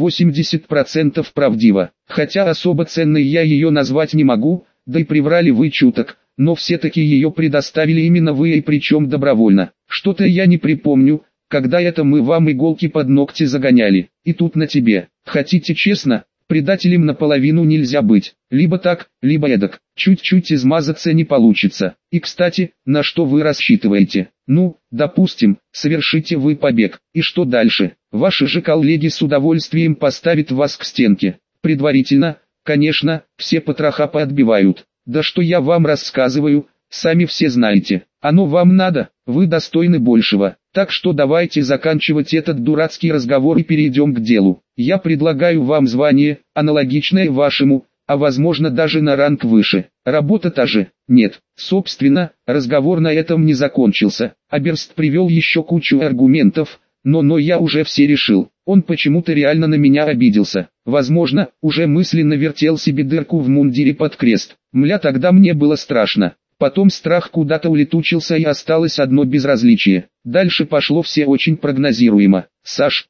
80% правдива. Хотя особо ценной я ее назвать не могу, да и приврали вы чуток, но все-таки ее предоставили именно вы и причем добровольно. Что-то я не припомню, когда это мы вам иголки под ногти загоняли. И тут на тебе. Хотите честно? Предателем наполовину нельзя быть, либо так, либо эдак, чуть-чуть измазаться не получится. И кстати, на что вы рассчитываете? Ну, допустим, совершите вы побег, и что дальше? Ваши же коллеги с удовольствием поставят вас к стенке. Предварительно, конечно, все потроха поотбивают. Да что я вам рассказываю, сами все знаете. Оно вам надо, вы достойны большего. Так что давайте заканчивать этот дурацкий разговор и перейдем к делу. Я предлагаю вам звание, аналогичное вашему, а возможно даже на ранг выше. Работа та же. Нет, собственно, разговор на этом не закончился. Аберст привел еще кучу аргументов, но я уже все решил. Он почему-то реально на меня обиделся. Возможно, уже мысленно вертел себе дырку в мундире под крест. Мля, тогда мне было страшно. Потом страх куда-то улетучился и осталось одно безразличие. Дальше пошло все очень прогнозируемо. Саш,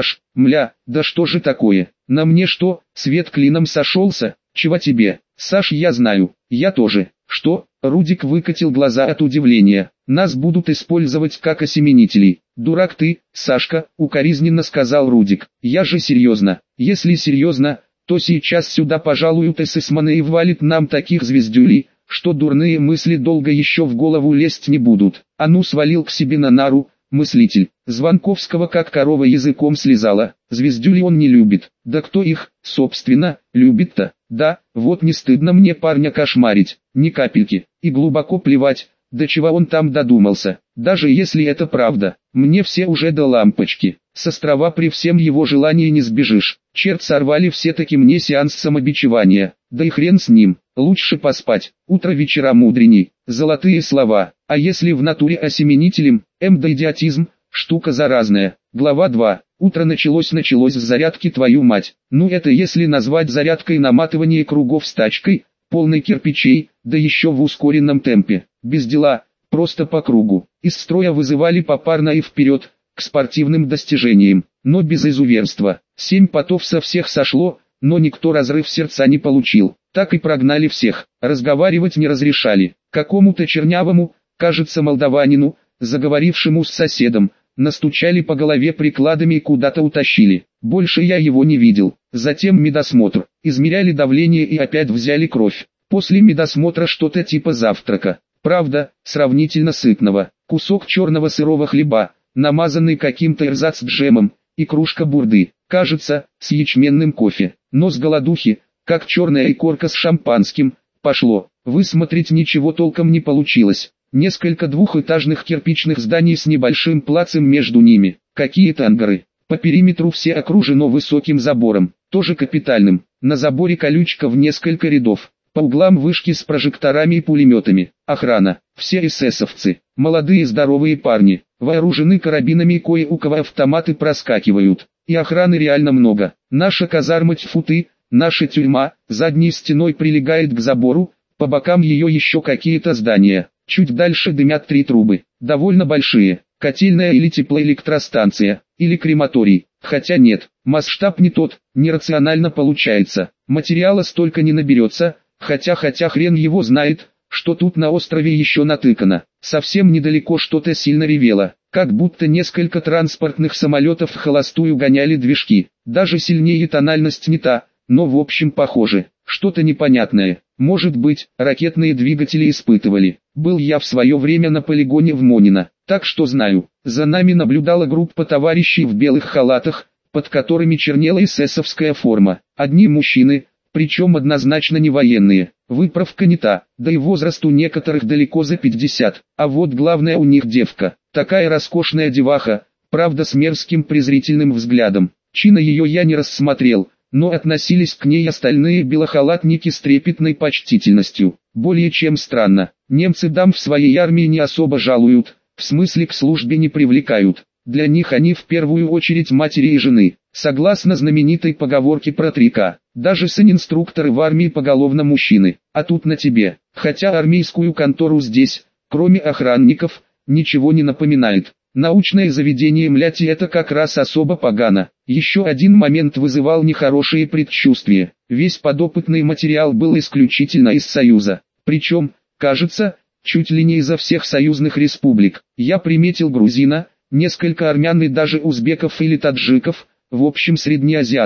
мля, да что же такое? На мне что, свет клином сошелся? Чего тебе? Саш, я знаю, я тоже. Что? Рудик выкатил глаза от удивления. Нас будут использовать как осеменителей. Дурак ты, Сашка, укоризненно сказал Рудик. Я же серьезно. Если серьезно, то сейчас сюда пожалуют эсэсманы и валит нам таких звездюлей, что дурные мысли долго еще в голову лезть не будут. А ну свалил к себе на нару, мыслитель. Звонковского как корова языком слезала. Звездюли он не любит. Да кто их, собственно, любит-то? Да, вот не стыдно мне парня кошмарить, ни капельки. И глубоко плевать, до чего он там додумался. Даже если это правда, мне все уже до лампочки. С острова при всем его желании не сбежишь. Черт, сорвали все-таки мне сеанс самобичевания. Да и хрен с ним, лучше поспать. Утро вечера мудреней. Золотые слова. А если в натуре осеменителем, да идиотизм, штука заразная. Глава 2. Утро началось с зарядки, твою мать. Ну это если назвать зарядкой наматывание кругов с тачкой, полной кирпичей, да еще в ускоренном темпе. Без дела, просто по кругу. Из строя вызывали попарно и вперед, к спортивным достижениям, но без изуверства. 7 потов со всех сошло, но никто разрыв сердца не получил. Так и прогнали всех, разговаривать не разрешали. Какому-то чернявому, кажется молдаванину, заговорившему с соседом, настучали по голове прикладами и куда-то утащили. Больше я его не видел. Затем медосмотр. Измеряли давление и опять взяли кровь. После медосмотра что-то типа завтрака. Правда, сравнительно сытного. Кусок черного сырого хлеба, намазанный каким-то эрзац-джемом, и кружка бурды, кажется, с ячменным кофе. Но с голодухи, как черная икорка с шампанским, пошло. Высмотреть ничего толком не получилось. Несколько двухэтажных кирпичных зданий с небольшим плацем между ними. Какие-то ангары. По периметру все окружено высоким забором, тоже капитальным. На заборе колючка в несколько рядов. По углам вышки с прожекторами и пулеметами. Охрана. Все эсэсовцы. Молодые здоровые парни. Вооружены карабинами и кое у кого автоматы проскакивают. И охраны реально много. Наша казарма, тьфу ты, наша тюрьма, задней стеной прилегает к забору, по бокам ее еще какие-то здания. Чуть дальше дымят 3 трубы. Довольно большие. Котельная или теплоэлектростанция, или крематорий. Хотя нет, масштаб не тот, нерационально получается. Материала столько не наберется, хотя хрен его знает, что тут на острове еще натыкано. Совсем недалеко что-то сильно ревело, как будто несколько транспортных самолетов в холостую гоняли движки. Даже сильнее тональность не та, но в общем похоже. Что-то непонятное. Может быть, ракетные двигатели испытывали. Был я в свое время на полигоне в Монино, так что знаю. За нами наблюдала группа товарищей в белых халатах, под которыми чернела эсэсовская форма. Одни мужчины, причем однозначно не военные. Выправка не та, да и возраст у некоторых далеко за 50. А вот главное, у них девка. Такая роскошная деваха, правда с мерзким презрительным взглядом. Чина ее я не рассмотрел, но относились к ней остальные белохалатники с трепетной почтительностью. Более чем странно. Немцы дам в своей армии не особо жалуют, в смысле к службе не привлекают. Для них они в первую очередь матери и жены. Согласно знаменитой поговорке про 3К, даже сын-инструкторы в армии поголовно мужчины. А тут на тебе. Хотя армейскую контору здесь, кроме охранников, ничего не напоминает. Научное заведение, млять, и это как раз особо погано. Еще один момент вызывал нехорошие предчувствия. Весь подопытный материал был исключительно из Союза. Причем, кажется, чуть ли не изо всех союзных республик. Я приметил грузина, несколько армян и даже узбеков или таджиков, в общем среднеазиатов.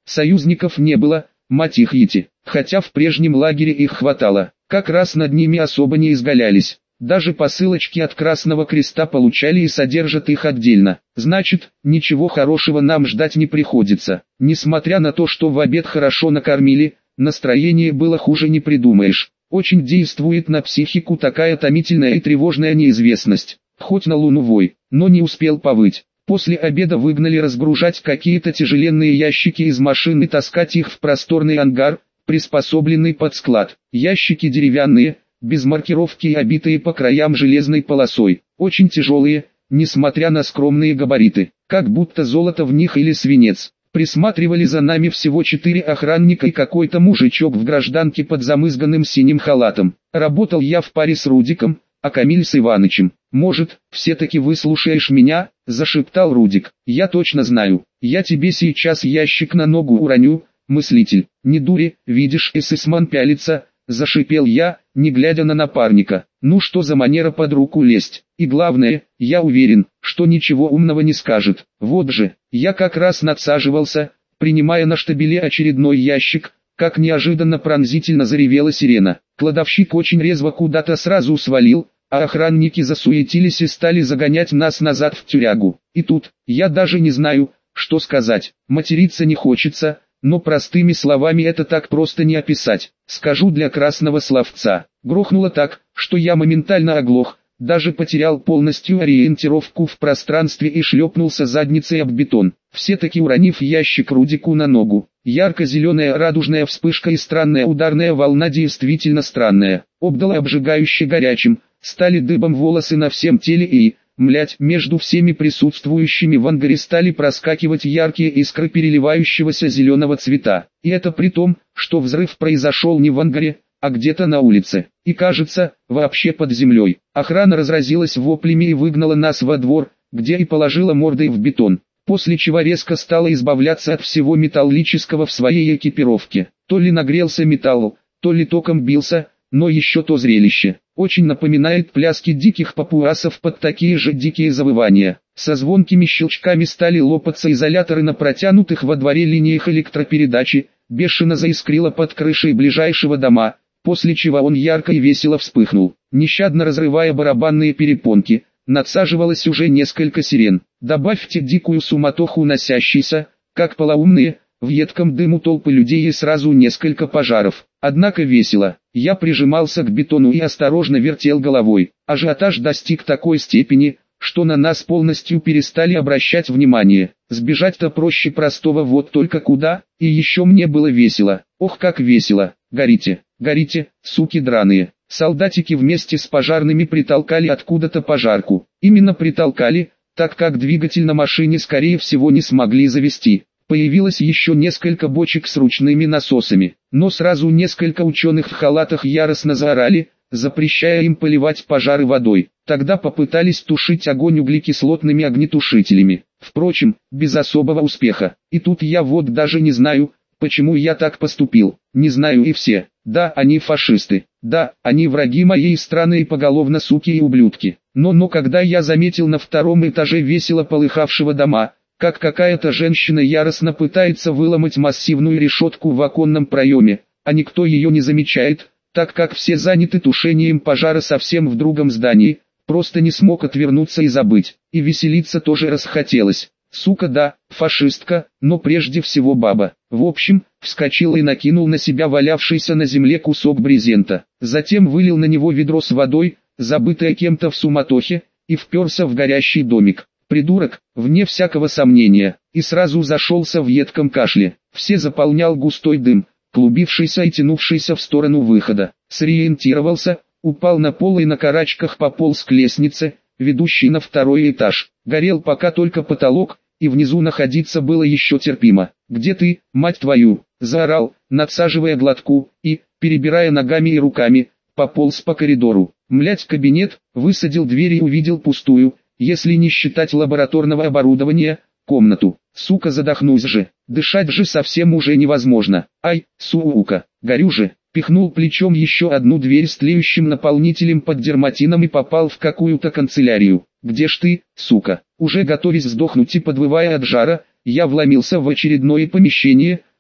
Союзников не было, мать их ети, хотя в прежнем лагере их хватало, как раз над ними особо не изгалялись. Даже посылочки от Красного Креста получали и содержат их отдельно. Значит, ничего хорошего нам ждать не приходится. Несмотря на то, что в обед хорошо накормили, настроение было хуже не придумаешь. Очень действует на психику такая томительная и тревожная неизвестность. Хоть на луну вой, но не успел повыть. После обеда выгнали разгружать какие-то тяжеленные ящики из машин и таскать их в просторный ангар, приспособленный под склад. Ящики деревянные, без маркировки и обитые по краям железной полосой, очень тяжелые, несмотря на скромные габариты, как будто золото в них или свинец. Присматривали за нами всего 4 охранника и какой-то мужичок в гражданке под замызганным синим халатом. Работал я в паре с Рудиком, а Камиль с Иванычем. «Может, все-таки выслушаешь меня?» – зашептал Рудик. «Я точно знаю, я тебе сейчас ящик на ногу уроню, мыслитель. Не дури, видишь, эсэсман пялится», – зашипел я, не глядя на напарника. «Ну что за манера под руку лезть? И главное, я уверен, что ничего умного не скажет. Вот же, я как раз надсаживался, принимая на штабеле очередной ящик, как неожиданно пронзительно заревела сирена. Кладовщик очень резво куда-то сразу свалил, а охранники засуетились и стали загонять нас назад в тюрягу. И тут, я даже не знаю, что сказать. Материться не хочется, но простыми словами это так просто не описать. Скажу для красного словца. Грохнуло так, что я моментально оглох, даже потерял полностью ориентировку в пространстве и шлепнулся задницей об бетон, все-таки уронив ящик Рудику на ногу. Ярко-зеленая радужная вспышка и странная ударная волна, действительно странная, обдала обжигающе горячим, стали дыбом волосы на всем теле и, между всеми присутствующими в ангаре стали проскакивать яркие искры переливающегося зеленого цвета. И это при том, что взрыв произошел не в ангаре, а где-то на улице. И кажется, вообще под землей. Охрана разразилась воплями и выгнала нас во двор, где и положила мордой в бетон. После чего резко стала избавляться от всего металлического в своей экипировке. То ли нагрелся металл, то ли током бился, но еще то зрелище. Очень напоминает пляски диких папуасов под такие же дикие завывания. Со звонкими щелчками стали лопаться изоляторы на протянутых во дворе линиях электропередачи, бешено заискрило под крышей ближайшего дома, после чего он ярко и весело вспыхнул. Нещадно разрывая барабанные перепонки, надсаживалось уже несколько сирен. Добавьте дикую суматоху носящейся, как полоумные, в едком дыму толпы людей и сразу несколько пожаров. Однако весело. Я прижимался к бетону и осторожно вертел головой. Ажиотаж достиг такой степени, что на нас полностью перестали обращать внимание. Сбежать-то проще простого, вот только куда, и еще мне было весело. Ох, как весело. Горите, горите, суки драные. Солдатики вместе с пожарными притолкали откуда-то пожарку. Именно притолкали, так как двигатель на машине скорее всего не смогли завести. Появилось еще несколько бочек с ручными насосами, но сразу несколько ученых в халатах яростно заорали, запрещая им поливать пожары водой. Тогда попытались тушить огонь углекислотными огнетушителями. Впрочем, без особого успеха. И тут я вот даже не знаю, почему я так поступил. Не знаю и все. Да, они фашисты. Да, они враги моей страны и поголовно суки и ублюдки. Но когда я заметил на втором этаже весело полыхавшего дома, как какая-то женщина яростно пытается выломать массивную решетку в оконном проеме, а никто ее не замечает, так как все заняты тушением пожара совсем в другом здании, просто не смог отвернуться и забыть, и веселиться тоже расхотелось. Сука, да, фашистка, но прежде всего баба. В общем, вскочил и накинул на себя валявшийся на земле кусок брезента, затем вылил на него ведро с водой, забытое кем-то в суматохе, и вперся в горящий домик. Придурок, вне всякого сомнения, и сразу зашелся в едком кашле. Все заполнял густой дым, клубившийся и тянувшийся в сторону выхода. Сориентировался, упал на пол и на карачках пополз к лестнице, ведущей на второй этаж. Горел пока только потолок, и внизу находиться было еще терпимо. «Где ты, мать твою?» – заорал, надсаживая глотку, и, перебирая ногами и руками, пополз по коридору. Кабинет, высадил дверь и увидел пустую, если не считать лабораторного оборудования, комнату. Сука, задохнусь же, дышать же совсем уже невозможно. Ай, сука, горю же. Пихнул плечом еще одну дверь с тлеющим наполнителем под дерматином и попал в какую-то канцелярию. «Где ж ты, сука?» Уже готовясь сдохнуть и подвывая от жара, я вломился в очередное помещение,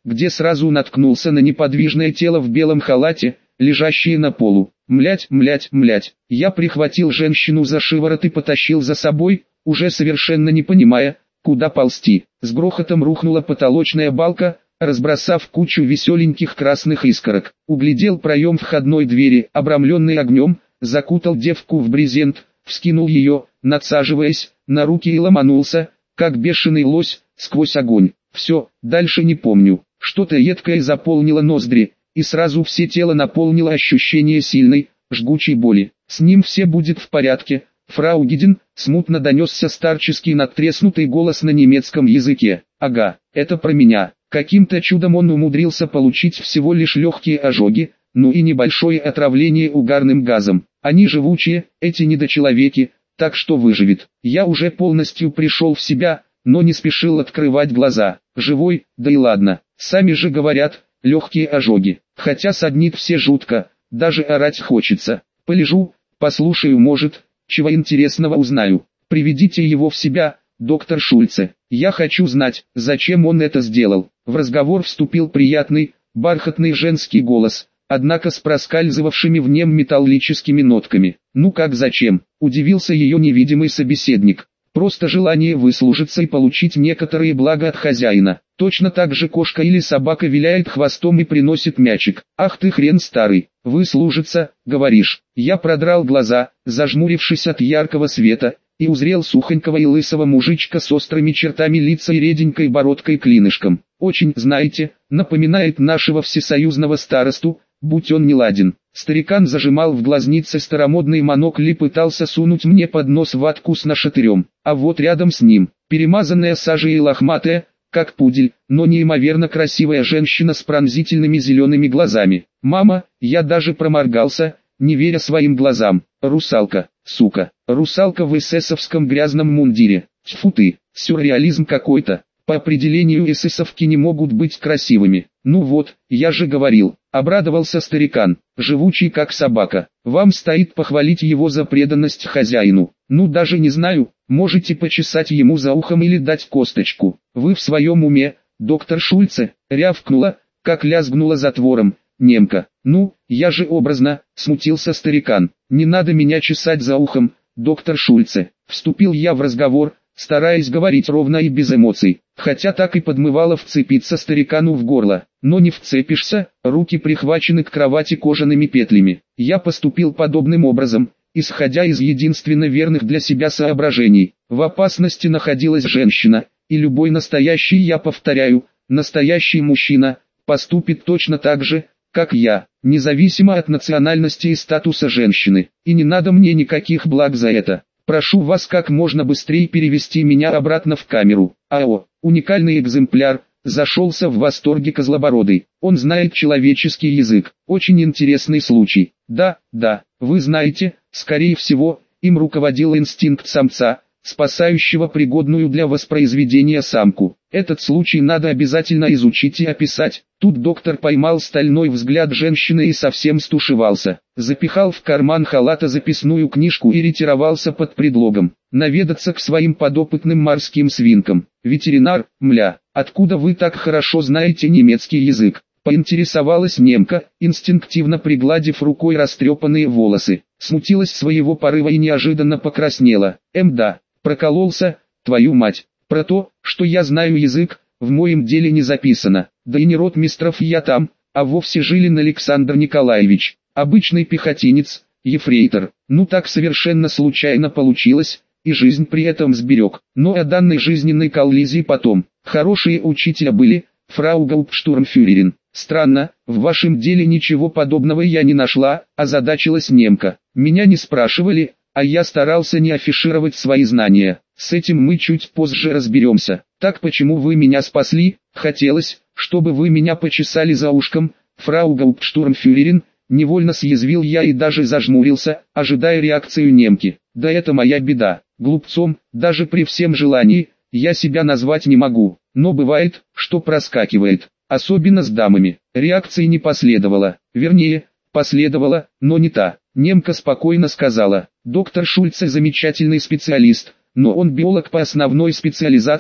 где сразу наткнулся на неподвижное тело в белом халате, лежащее на полу. Млять, млять, млять. Я прихватил женщину за шиворот и потащил за собой, уже совершенно не понимая, куда ползти. С грохотом рухнула потолочная балка, разбросав кучу веселеньких красных искорок. Углядел проем входной двери, обрамленный огнем, закутал девку в брезент, вскинул ее, надсаживаясь, на руки и ломанулся, как бешеный лось, сквозь огонь. Все, дальше не помню. Что-то едкое заполнило ноздри, и сразу все тело наполнило ощущение сильной, жгучей боли. С ним все будет в порядке, фрау Гидин, смутно донесся старческий надтреснутый голос на немецком языке. Ага, это про меня. Каким-то чудом он умудрился получить всего лишь легкие ожоги, ну и небольшое отравление угарным газом. Они живучие, эти недочеловеки, так что выживет. Я уже полностью пришел в себя, но не спешил открывать глаза. Живой, да и ладно. Сами же говорят, легкие ожоги. Хотя саднит все жутко, даже орать хочется. Полежу, послушаю, может, чего интересного узнаю. Приведите его в себя, доктор Шульце. Я хочу знать, зачем он это сделал. В разговор вступил приятный, бархатный женский голос, однако с проскальзывавшими в нем металлическими нотками. Ну как зачем? Удивился ее невидимый собеседник. Просто желание выслужиться и получить некоторые блага от хозяина. Точно так же кошка или собака виляет хвостом и приносит мячик. Ах ты хрен старый, выслужиться, говоришь. Я продрал глаза, зажмурившись от яркого света, и узрел сухонького и лысого мужичка с острыми чертами лица и реденькой бородкой-клинышком. Очень, знаете, напоминает нашего всесоюзного старосту, будь он не ладен. Старикан зажимал в глазнице старомодный монокль и пытался сунуть мне под нос ватку с нашатырем. А вот рядом с ним, перемазанная сажей и лохматая, как пудель, но неимоверно красивая женщина с пронзительными зелеными глазами. Мама, я даже проморгался, не веря своим глазам. Русалка, сука, русалка в эсэсовском грязном мундире. Тьфу ты, сюрреализм какой-то. По определению эсэсовки не могут быть красивыми. Ну вот, я же говорил, обрадовался старикан, живучий как собака. Вам стоит похвалить его за преданность хозяину. Ну даже не знаю, можете почесать ему за ухом или дать косточку. Вы в своем уме, доктор Шульце? Рявкнула, как лязгнула затвором, немка. Ну, я же образно, смутился старикан. Не надо меня чесать за ухом, доктор Шульце. Вступил я в разговор, стараясь говорить ровно и без эмоций, хотя так и подмывало вцепиться старикану в горло. Но не вцепишься, руки прихвачены к кровати кожаными петлями. Я поступил подобным образом, исходя из единственно верных для себя соображений. В опасности находилась женщина, и любой настоящий, я повторяю, настоящий мужчина, поступит точно так же, как я, независимо от национальности и статуса женщины. И не надо мне никаких благ за это. Прошу вас как можно быстрее перевести меня обратно в камеру. АО, уникальный экземпляр, зашелся в восторге Козлобородый. Он знает человеческий язык. Очень интересный случай. Да, вы знаете, скорее всего, им руководил инстинкт самца, спасающего пригодную для воспроизведения самку. Этот случай надо обязательно изучить и описать. Тут доктор поймал стальной взгляд женщины и совсем стушевался. Запихал в карман халата записную книжку и ретировался под предлогом наведаться к своим подопытным морским свинкам. Ветеринар, мля, откуда вы так хорошо знаете немецкий язык? Поинтересовалась немка, инстинктивно пригладив рукой растрепанные волосы. Смутилась своего порыва и неожиданно покраснела. Да, прокололся, твою мать. Про то, что я знаю язык, в моем деле не записано. Да и не ротмистров я там, а вовсе Жилин Александр Николаевич. Обычный пехотинец, ефрейтор. Ну так совершенно случайно получилось, и жизнь при этом сберег. Но о данной жизненной коллизии потом. Хорошие учителя были, фрау Гауптштурмфюрерин. Странно, в вашем деле ничего подобного я не нашла, озадачилась немка. Меня не спрашивали, а я старался не афишировать свои знания. С этим мы чуть позже разберемся. Так почему вы меня спасли? Хотелось, чтобы вы меня почесали за ушком, фрау Гауптштурмфюрерин. Невольно съязвил я и даже зажмурился, ожидая реакцию немки. Да это моя беда. Глупцом, даже при всем желании, я себя назвать не могу. Но бывает, что проскакивает. Особенно с дамами. Реакции не последовало. Вернее, последовала, но не та. Немка спокойно сказала: доктор Шульце замечательный специалист, но он биолог по основной специализации,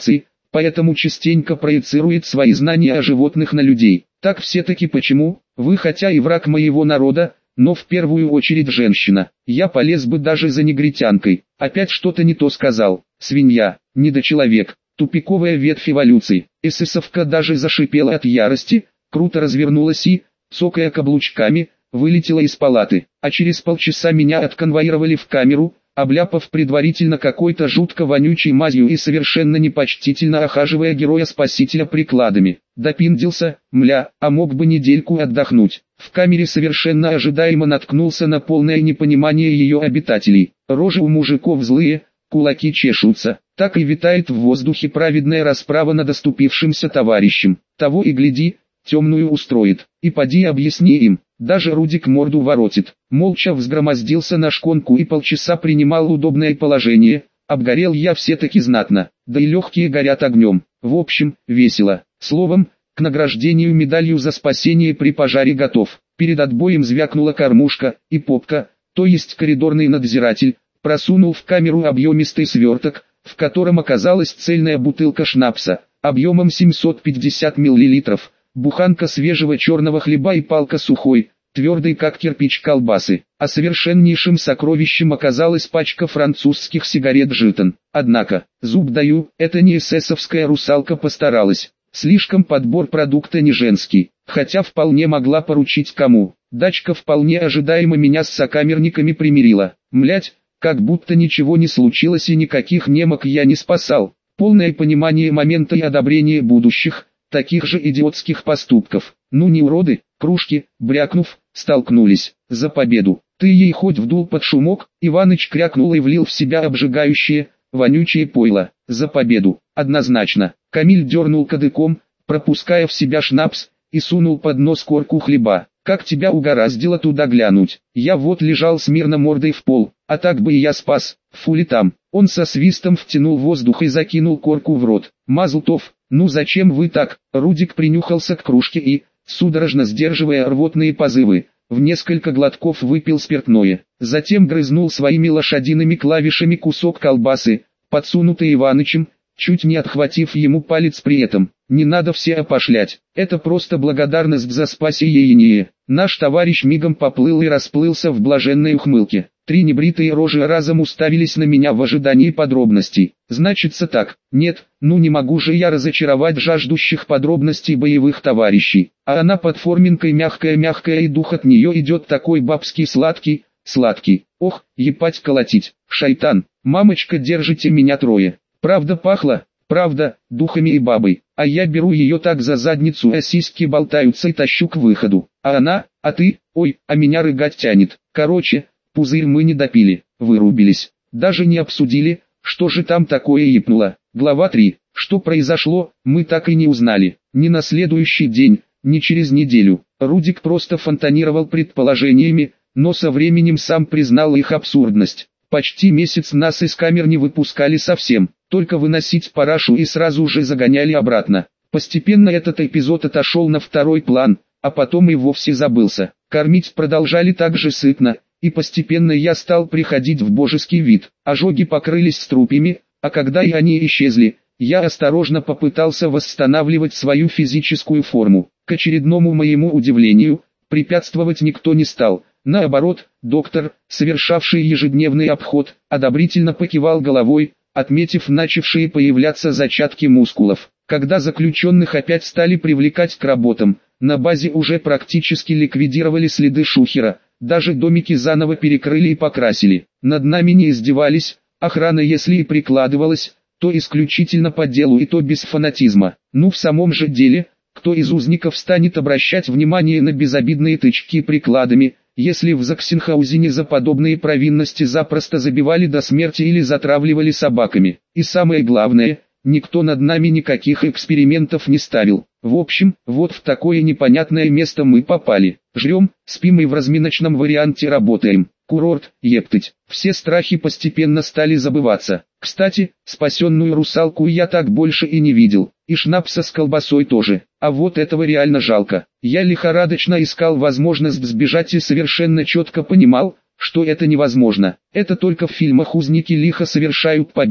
поэтому частенько проецирует свои знания о животных на людей. Так все-таки почему? Вы хотя и враг моего народа, но в первую очередь женщина. Я полез бы даже за негритянкой. Опять что-то не то сказал. Свинья, недочеловек, тупиковая ветвь эволюции. Эсэсовка даже зашипела от ярости, круто развернулась и, цокая каблучками, вылетела из палаты. А через полчаса меня отконвоировали в камеру, обляпав предварительно какой-то жутко вонючей мазью и совершенно непочтительно охаживая героя-спасителя прикладами. Допиндился, мля, а мог бы недельку отдохнуть. В камере совершенно ожидаемо наткнулся на полное непонимание ее обитателей. Рожи у мужиков злые, кулаки чешутся. Так и витает в воздухе праведная расправа над оступившимся товарищем. Того и гляди, темную устроит. И поди объясни им. Даже Рудик морду воротит. Молча взгромоздился на шконку и полчаса принимал удобное положение. Обгорел я все-таки знатно, да и легкие горят огнем. В общем, весело. Словом, к награждению медалью за спасение при пожаре готов. Перед отбоем звякнула кормушка, и попка, то есть коридорный надзиратель, просунул в камеру объемистый сверток, в котором оказалась цельная бутылка шнапса, объемом 750 мл. Буханка свежего черного хлеба и палка сухой, твердой как кирпич колбасы. А совершеннейшим сокровищем оказалась пачка французских сигарет «Житон». Однако, зуб даю, это не эсэсовская русалка постаралась. Слишком подбор продукта не женский, хотя вполне могла поручить кому. Дачка вполне ожидаемо меня с сокамерниками примирила. Млять, как будто ничего не случилось и никаких немок я не спасал. Полное понимание момента и одобрение будущих, таких же идиотских поступков. Ну не уроды, кружки, брякнув, столкнулись. За победу. Ты ей хоть вдул под шумок? Иваныч крякнул и влил в себя обжигающее, вонючее пойло. За победу. Однозначно. Камиль дернул кадыком, пропуская в себя шнапс, и сунул под нос корку хлеба. Как тебя угораздило туда глянуть? Я вот лежал смирно мордой в пол, а так бы и я спас. Фули там. Он со свистом втянул воздух и закинул корку в рот. Мазлтов, ну зачем вы так? Рудик принюхался к кружке и, судорожно сдерживая рвотные позывы, в несколько глотков выпил спиртное. Затем грызнул своими лошадиными клавишами кусок колбасы, подсунутый Иванычем, чуть не отхватив ему палец при этом. Не надо все опошлять, это просто благодарность за спасение. Наш товарищ мигом поплыл и расплылся в блаженной ухмылке. Три небритые рожи разом уставились на меня в ожидании подробностей. Значится так, нет, ну не могу же я разочаровать жаждущих подробностей боевых товарищей. А она под форменкой мягкая и дух от нее идет такой бабский сладкий. Ох, епать колотить, шайтан, мамочка, держите меня трое. Правда пахло? Правда, духами и бабой, а я беру ее так за задницу, а сиськи болтаются и тащу к выходу. А она, а ты, ой, а меня рыгать тянет. Короче, пузырь мы не допили, вырубились. Даже не обсудили, что же там такое епнуло. Глава 3. Что произошло, мы так и не узнали. Ни на следующий день, ни через неделю. Рудик просто фонтанировал предположениями, но со временем сам признал их абсурдность. Почти месяц нас из камер не выпускали совсем, только выносить парашу и сразу же загоняли обратно. Постепенно этот эпизод отошел на второй план, а потом и вовсе забылся. Кормить продолжали так же сытно, и постепенно я стал приходить в божеский вид. Ожоги покрылись струпьями, а когда и они исчезли, я осторожно попытался восстанавливать свою физическую форму. К очередному моему удивлению, препятствовать никто не стал. Наоборот, доктор, совершавший ежедневный обход, одобрительно покивал головой, отметив начавшие появляться зачатки мускулов. Когда заключенных опять стали привлекать к работам, на базе уже практически ликвидировали следы шухера, даже домики заново перекрыли и покрасили. Над нами не издевались, охрана если и прикладывалась, то исключительно по делу и то без фанатизма. Ну в самом же деле, кто из узников станет обращать внимание на безобидные тычки прикладами, если в Заксенхаузене за подобные провинности запросто забивали до смерти или затравливали собаками. И самое главное, никто над нами никаких экспериментов не ставил. В общем, вот в такое непонятное место мы попали. Жрем, спим и в разминочном варианте работаем. Курорт, ептыть. Все страхи постепенно стали забываться. Кстати, спасенную русалку я так больше и не видел. И шнапса с колбасой тоже. А вот этого реально жалко. Я лихорадочно искал возможность сбежать и совершенно четко понимал, что это невозможно. Это только в фильмах узники лихо совершают побеги,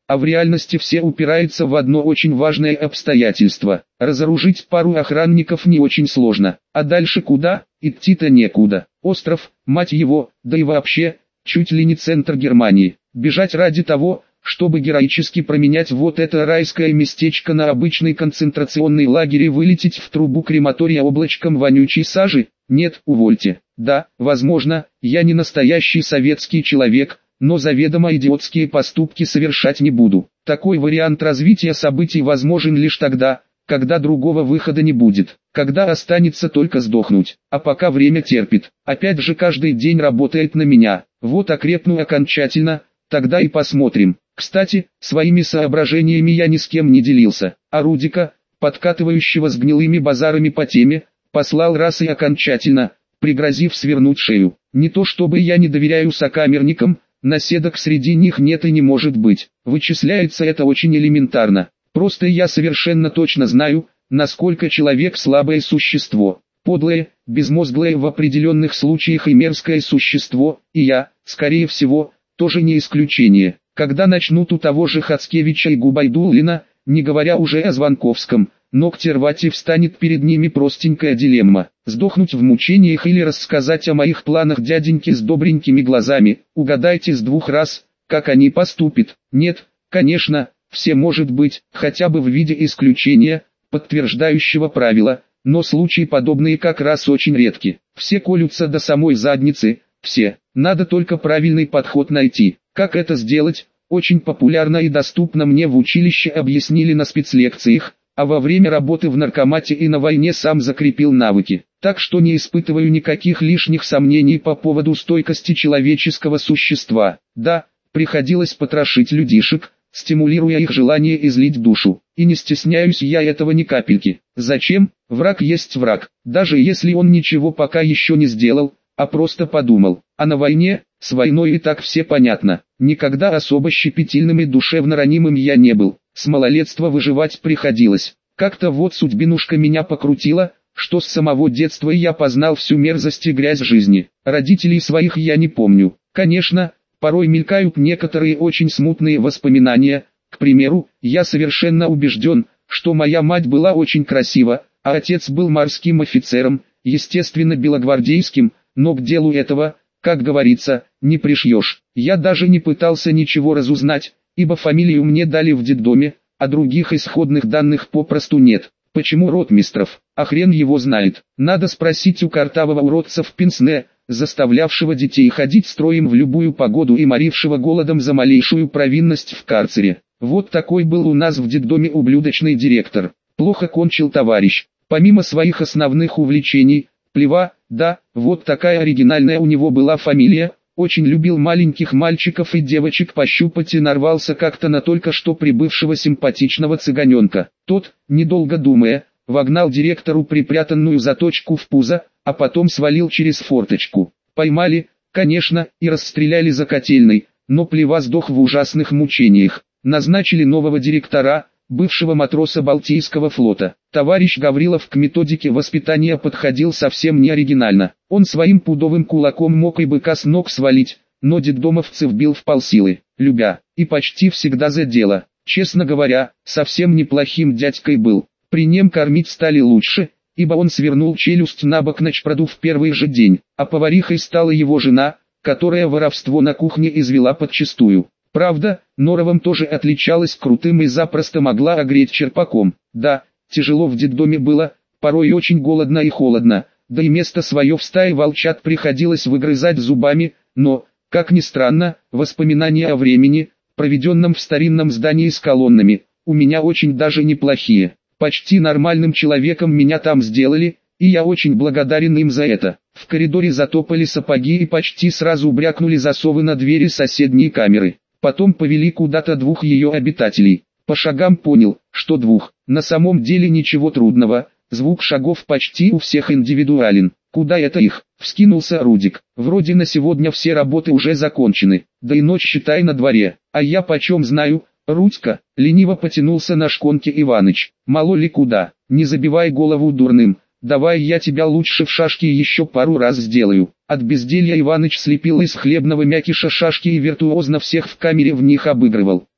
а в реальности все упирается в одно очень важное обстоятельство. Разоружить пару охранников не очень сложно, а дальше куда? Идти-то некуда. Остров, мать его, да и вообще, чуть ли не центр Германии. Бежать ради того, чтобы героически променять вот это райское местечко на обычный концентрационный лагерь и вылететь в трубу крематория облачком вонючей сажи? Нет, увольте. Да, возможно, я не настоящий советский человек, но заведомо идиотские поступки совершать не буду. Такой вариант развития событий возможен лишь тогда, когда другого выхода не будет, когда останется только сдохнуть, а пока время терпит. Опять же каждый день работает на меня, вот окрепну окончательно, тогда и посмотрим. Кстати, своими соображениями я ни с кем не делился, а Рудика, подкатывающего с гнилыми базарами по теме, послал раз и окончательно, пригрозив свернуть шею. Не то чтобы я не доверяю сокамерникам, наседок среди них нет и не может быть, вычисляется это очень элементарно. Просто я совершенно точно знаю, насколько человек слабое существо, подлое, безмозглое в определенных случаях и мерзкое существо, и я, скорее всего, тоже не исключение. Когда начнут у того же Хацкевича и Губайдуллина, не говоря уже о Звонковском, ногти рвать и встанет перед ними простенькая дилемма: сдохнуть в мучениях или рассказать о моих планах дяденьке с добренькими глазами. Угадайте с двух раз, как они поступят. Нет, конечно, все может быть, хотя бы в виде исключения, подтверждающего правила, но случаи подобные как раз очень редки. Все колются до самой задницы, все. Надо только правильный подход найти. Как это сделать, очень популярно и доступно мне в училище объяснили на спецлекциях, а во время работы в наркомате и на войне сам закрепил навыки. Так что не испытываю никаких лишних сомнений по поводу стойкости человеческого существа. Да, приходилось потрошить людишек, стимулируя их желание излить душу. И не стесняюсь я этого ни капельки. Зачем? Враг есть враг, даже если он ничего пока еще не сделал, а просто подумал. А на войне, с войной и так все понятно. Никогда особо щепетильным и душевно ранимым я не был. С малолетства выживать приходилось. Как-то вот судьбинушка меня покрутила, что с самого детства я познал всю мерзость и грязь жизни. Родителей своих я не помню. Конечно, порой мелькают некоторые очень смутные воспоминания. К примеру, я совершенно убежден, что моя мать была очень красива, а отец был морским офицером, естественно белогвардейским, но к делу этого, как говорится, не пришьешь. Я даже не пытался ничего разузнать, ибо фамилию мне дали в детдоме, а других исходных данных попросту нет. Почему ротмистров? А хрен его знает. Надо спросить у картавого уродца в пенсне, заставлявшего детей ходить строем в любую погоду и морившего голодом за малейшую провинность в карцере. Вот такой был у нас в детдоме ублюдочный директор. Плохо кончил товарищ. Помимо своих основных увлечений, Плева, да, вот такая оригинальная у него была фамилия, очень любил маленьких мальчиков и девочек пощупать и нарвался как-то на только что прибывшего симпатичного цыганенка. Тот, недолго думая, вогнал директору припрятанную заточку в пузо, а потом свалил через форточку. Поймали, конечно, и расстреляли за котельной, но Плева сдох в ужасных мучениях. Назначили нового директора, бывшего матроса Балтийского флота. Товарищ Гаврилов к методике воспитания подходил совсем не оригинально. Он своим пудовым кулаком мог и быка с ног свалить, но детдомовцев бил вполсилы, любя, и почти всегда за дело. Честно говоря, совсем неплохим дядькой был. При нем кормить стали лучше, ибо он свернул челюсть набок начпроду в первый же день, а поварихой стала его жена, которая воровство на кухне извела подчистую. Правда, норовом тоже отличалась крутым и запросто могла огреть черпаком. Да, тяжело в детдоме было, порой очень голодно и холодно, да и место свое в стае волчат приходилось выгрызать зубами, но, как ни странно, воспоминания о времени, проведенном в старинном здании с колоннами, у меня очень даже неплохие. Почти нормальным человеком меня там сделали, и я очень благодарен им за это. В коридоре затопали сапоги и почти сразу брякнули засовы на двери соседней камеры. Потом повели куда-то двух ее обитателей. По шагам понял, что двух. На самом деле ничего трудного, звук шагов почти у всех индивидуален. Куда это их? Вскинулся Рудик. Вроде на сегодня все работы уже закончены, да и ночь считай на дворе. А я почем знаю, Рудька, лениво потянулся на шконке Иваныч. Мало ли куда, не забивай голову дурным. Давай я тебя лучше в шашки еще пару раз сделаю. От безделья Иваныч слепил из хлебного мякиша шашки и виртуозно всех в камере в них обыгрывал.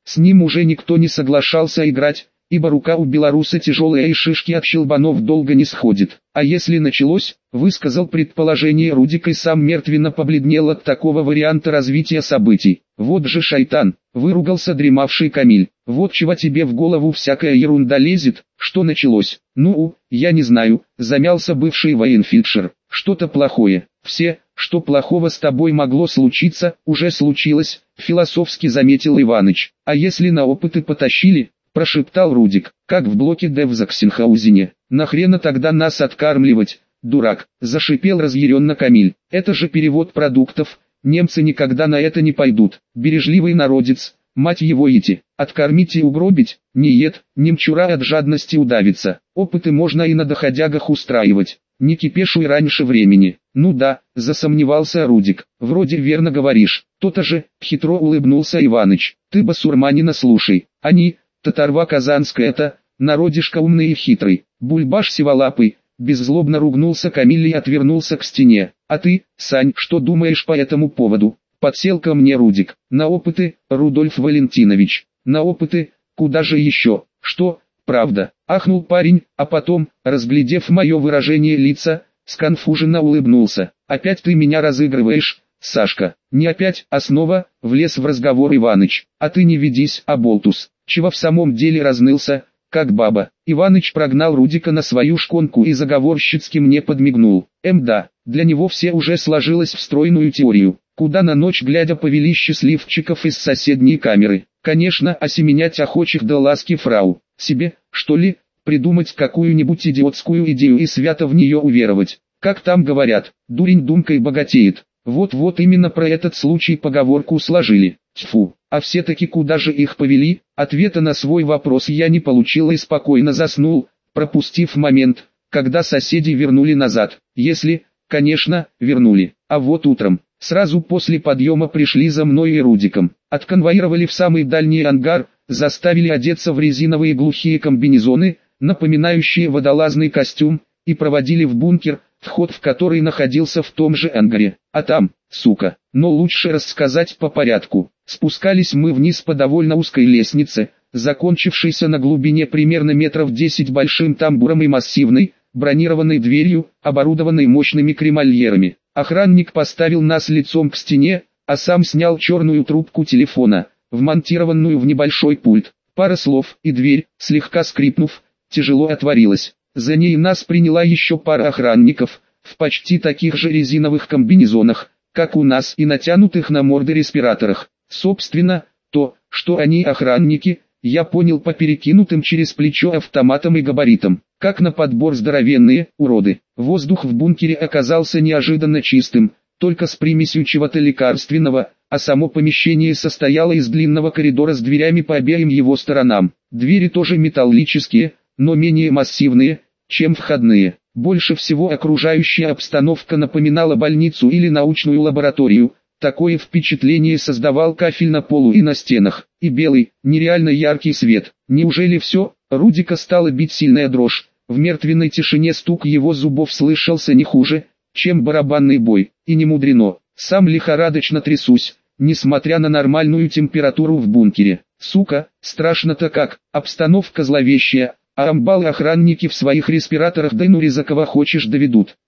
С ним уже никто не соглашался играть, ибо рука у белоруса тяжелая и шишки от щелбанов долго не сходит. А если началось, высказал предположение Рудик и сам мертвенно побледнел от такого варианта развития событий. Вот же шайтан, выругался дремавший Камиль. Вот чего тебе в голову всякая ерунда лезет, что началось? Ну, я не знаю, замялся бывший военфельдшер. Что-то плохое. Все, что плохого с тобой могло случиться, уже случилось, философски заметил Иваныч. А если на опыты потащили? Прошептал Рудик, как в блоке Д в Заксенхаузене. Нахрена тогда нас откармливать, дурак, зашипел разъяренно Камиль. Это же перевод продуктов, немцы никогда на это не пойдут. Бережливый народец, мать его идти, откормить и угробить, нет, немчура от жадности удавится. Опыты можно и на доходягах устраивать. Не кипешуй раньше времени. Ну да, засомневался Рудик. Вроде верно говоришь. То-то же, хитро улыбнулся Иваныч. Ты басурманина слушай. Они, татарва казанская-то, народишко умный и хитрый. Бульбаш сиволапый. Беззлобно ругнулся Камиль и отвернулся к стене. А ты, Сань, что думаешь по этому поводу? Подсел ко мне Рудик. На опыты, Рудольф Валентинович. На опыты, куда же еще? Что? Правда, ахнул парень, а потом, разглядев мое выражение лица, сконфуженно улыбнулся. Опять ты меня разыгрываешь, Сашка. Не опять, а снова, влез в разговор Иваныч. А ты не ведись, оболтус. Чего в самом деле разнылся, как баба. Иваныч прогнал Рудика на свою шконку и заговорщицки мне подмигнул. Да, для него все уже сложилось в стройную теорию. Куда на ночь глядя повели счастливчиков из соседней камеры. Конечно, осеменять охочих до ласки фрау. Себе, что ли, придумать какую-нибудь идиотскую идею и свято в нее уверовать. Как там говорят, дурень думкой богатеет. Вот именно про этот случай поговорку сложили. Тьфу, а все-таки куда же их повели? Ответа на свой вопрос я не получил и спокойно заснул, пропустив момент, когда соседи вернули назад. Если, конечно, вернули. А вот утром, сразу после подъема пришли за мной и Рудиком. Отконвоировали в самый дальний ангар, заставили одеться в резиновые глухие комбинезоны, напоминающие водолазный костюм, и проводили в бункер, вход в который находился в том же ангаре. А там, сука, но лучше рассказать по порядку. Спускались мы вниз по довольно узкой лестнице, закончившейся на глубине примерно метров 10 большим тамбуром и массивной, бронированной дверью, оборудованной мощными кремольерами. Охранник поставил нас лицом к стене, а сам снял черную трубку телефона, вмонтированную в небольшой пульт. Пара слов, и дверь, слегка скрипнув, тяжело отворилась. За ней нас приняла еще пара охранников, в почти таких же резиновых комбинезонах, как у нас, и натянутых на морды респираторах. Собственно, то, что они охранники, я понял по перекинутым через плечо автоматам и габаритам. Как на подбор здоровенные уроды. Воздух в бункере оказался неожиданно чистым, только с примесью чего-то лекарственного, а само помещение состояло из длинного коридора с дверями по обеим его сторонам. Двери тоже металлические, но менее массивные, чем входные. Больше всего окружающая обстановка напоминала больницу или научную лабораторию. Такое впечатление создавал кафель на полу и на стенах, и белый, нереально яркий свет. Неужели все? Рудика стала бить сильная дрожь. В мертвенной тишине стук его зубов слышался не хуже, чем барабанный бой. И не мудрено. Сам лихорадочно трясусь, несмотря на нормальную температуру в бункере. Сука, страшно-то как, обстановка зловещая, а амбалы-охранники в своих респираторах да ну резакого хочешь доведут.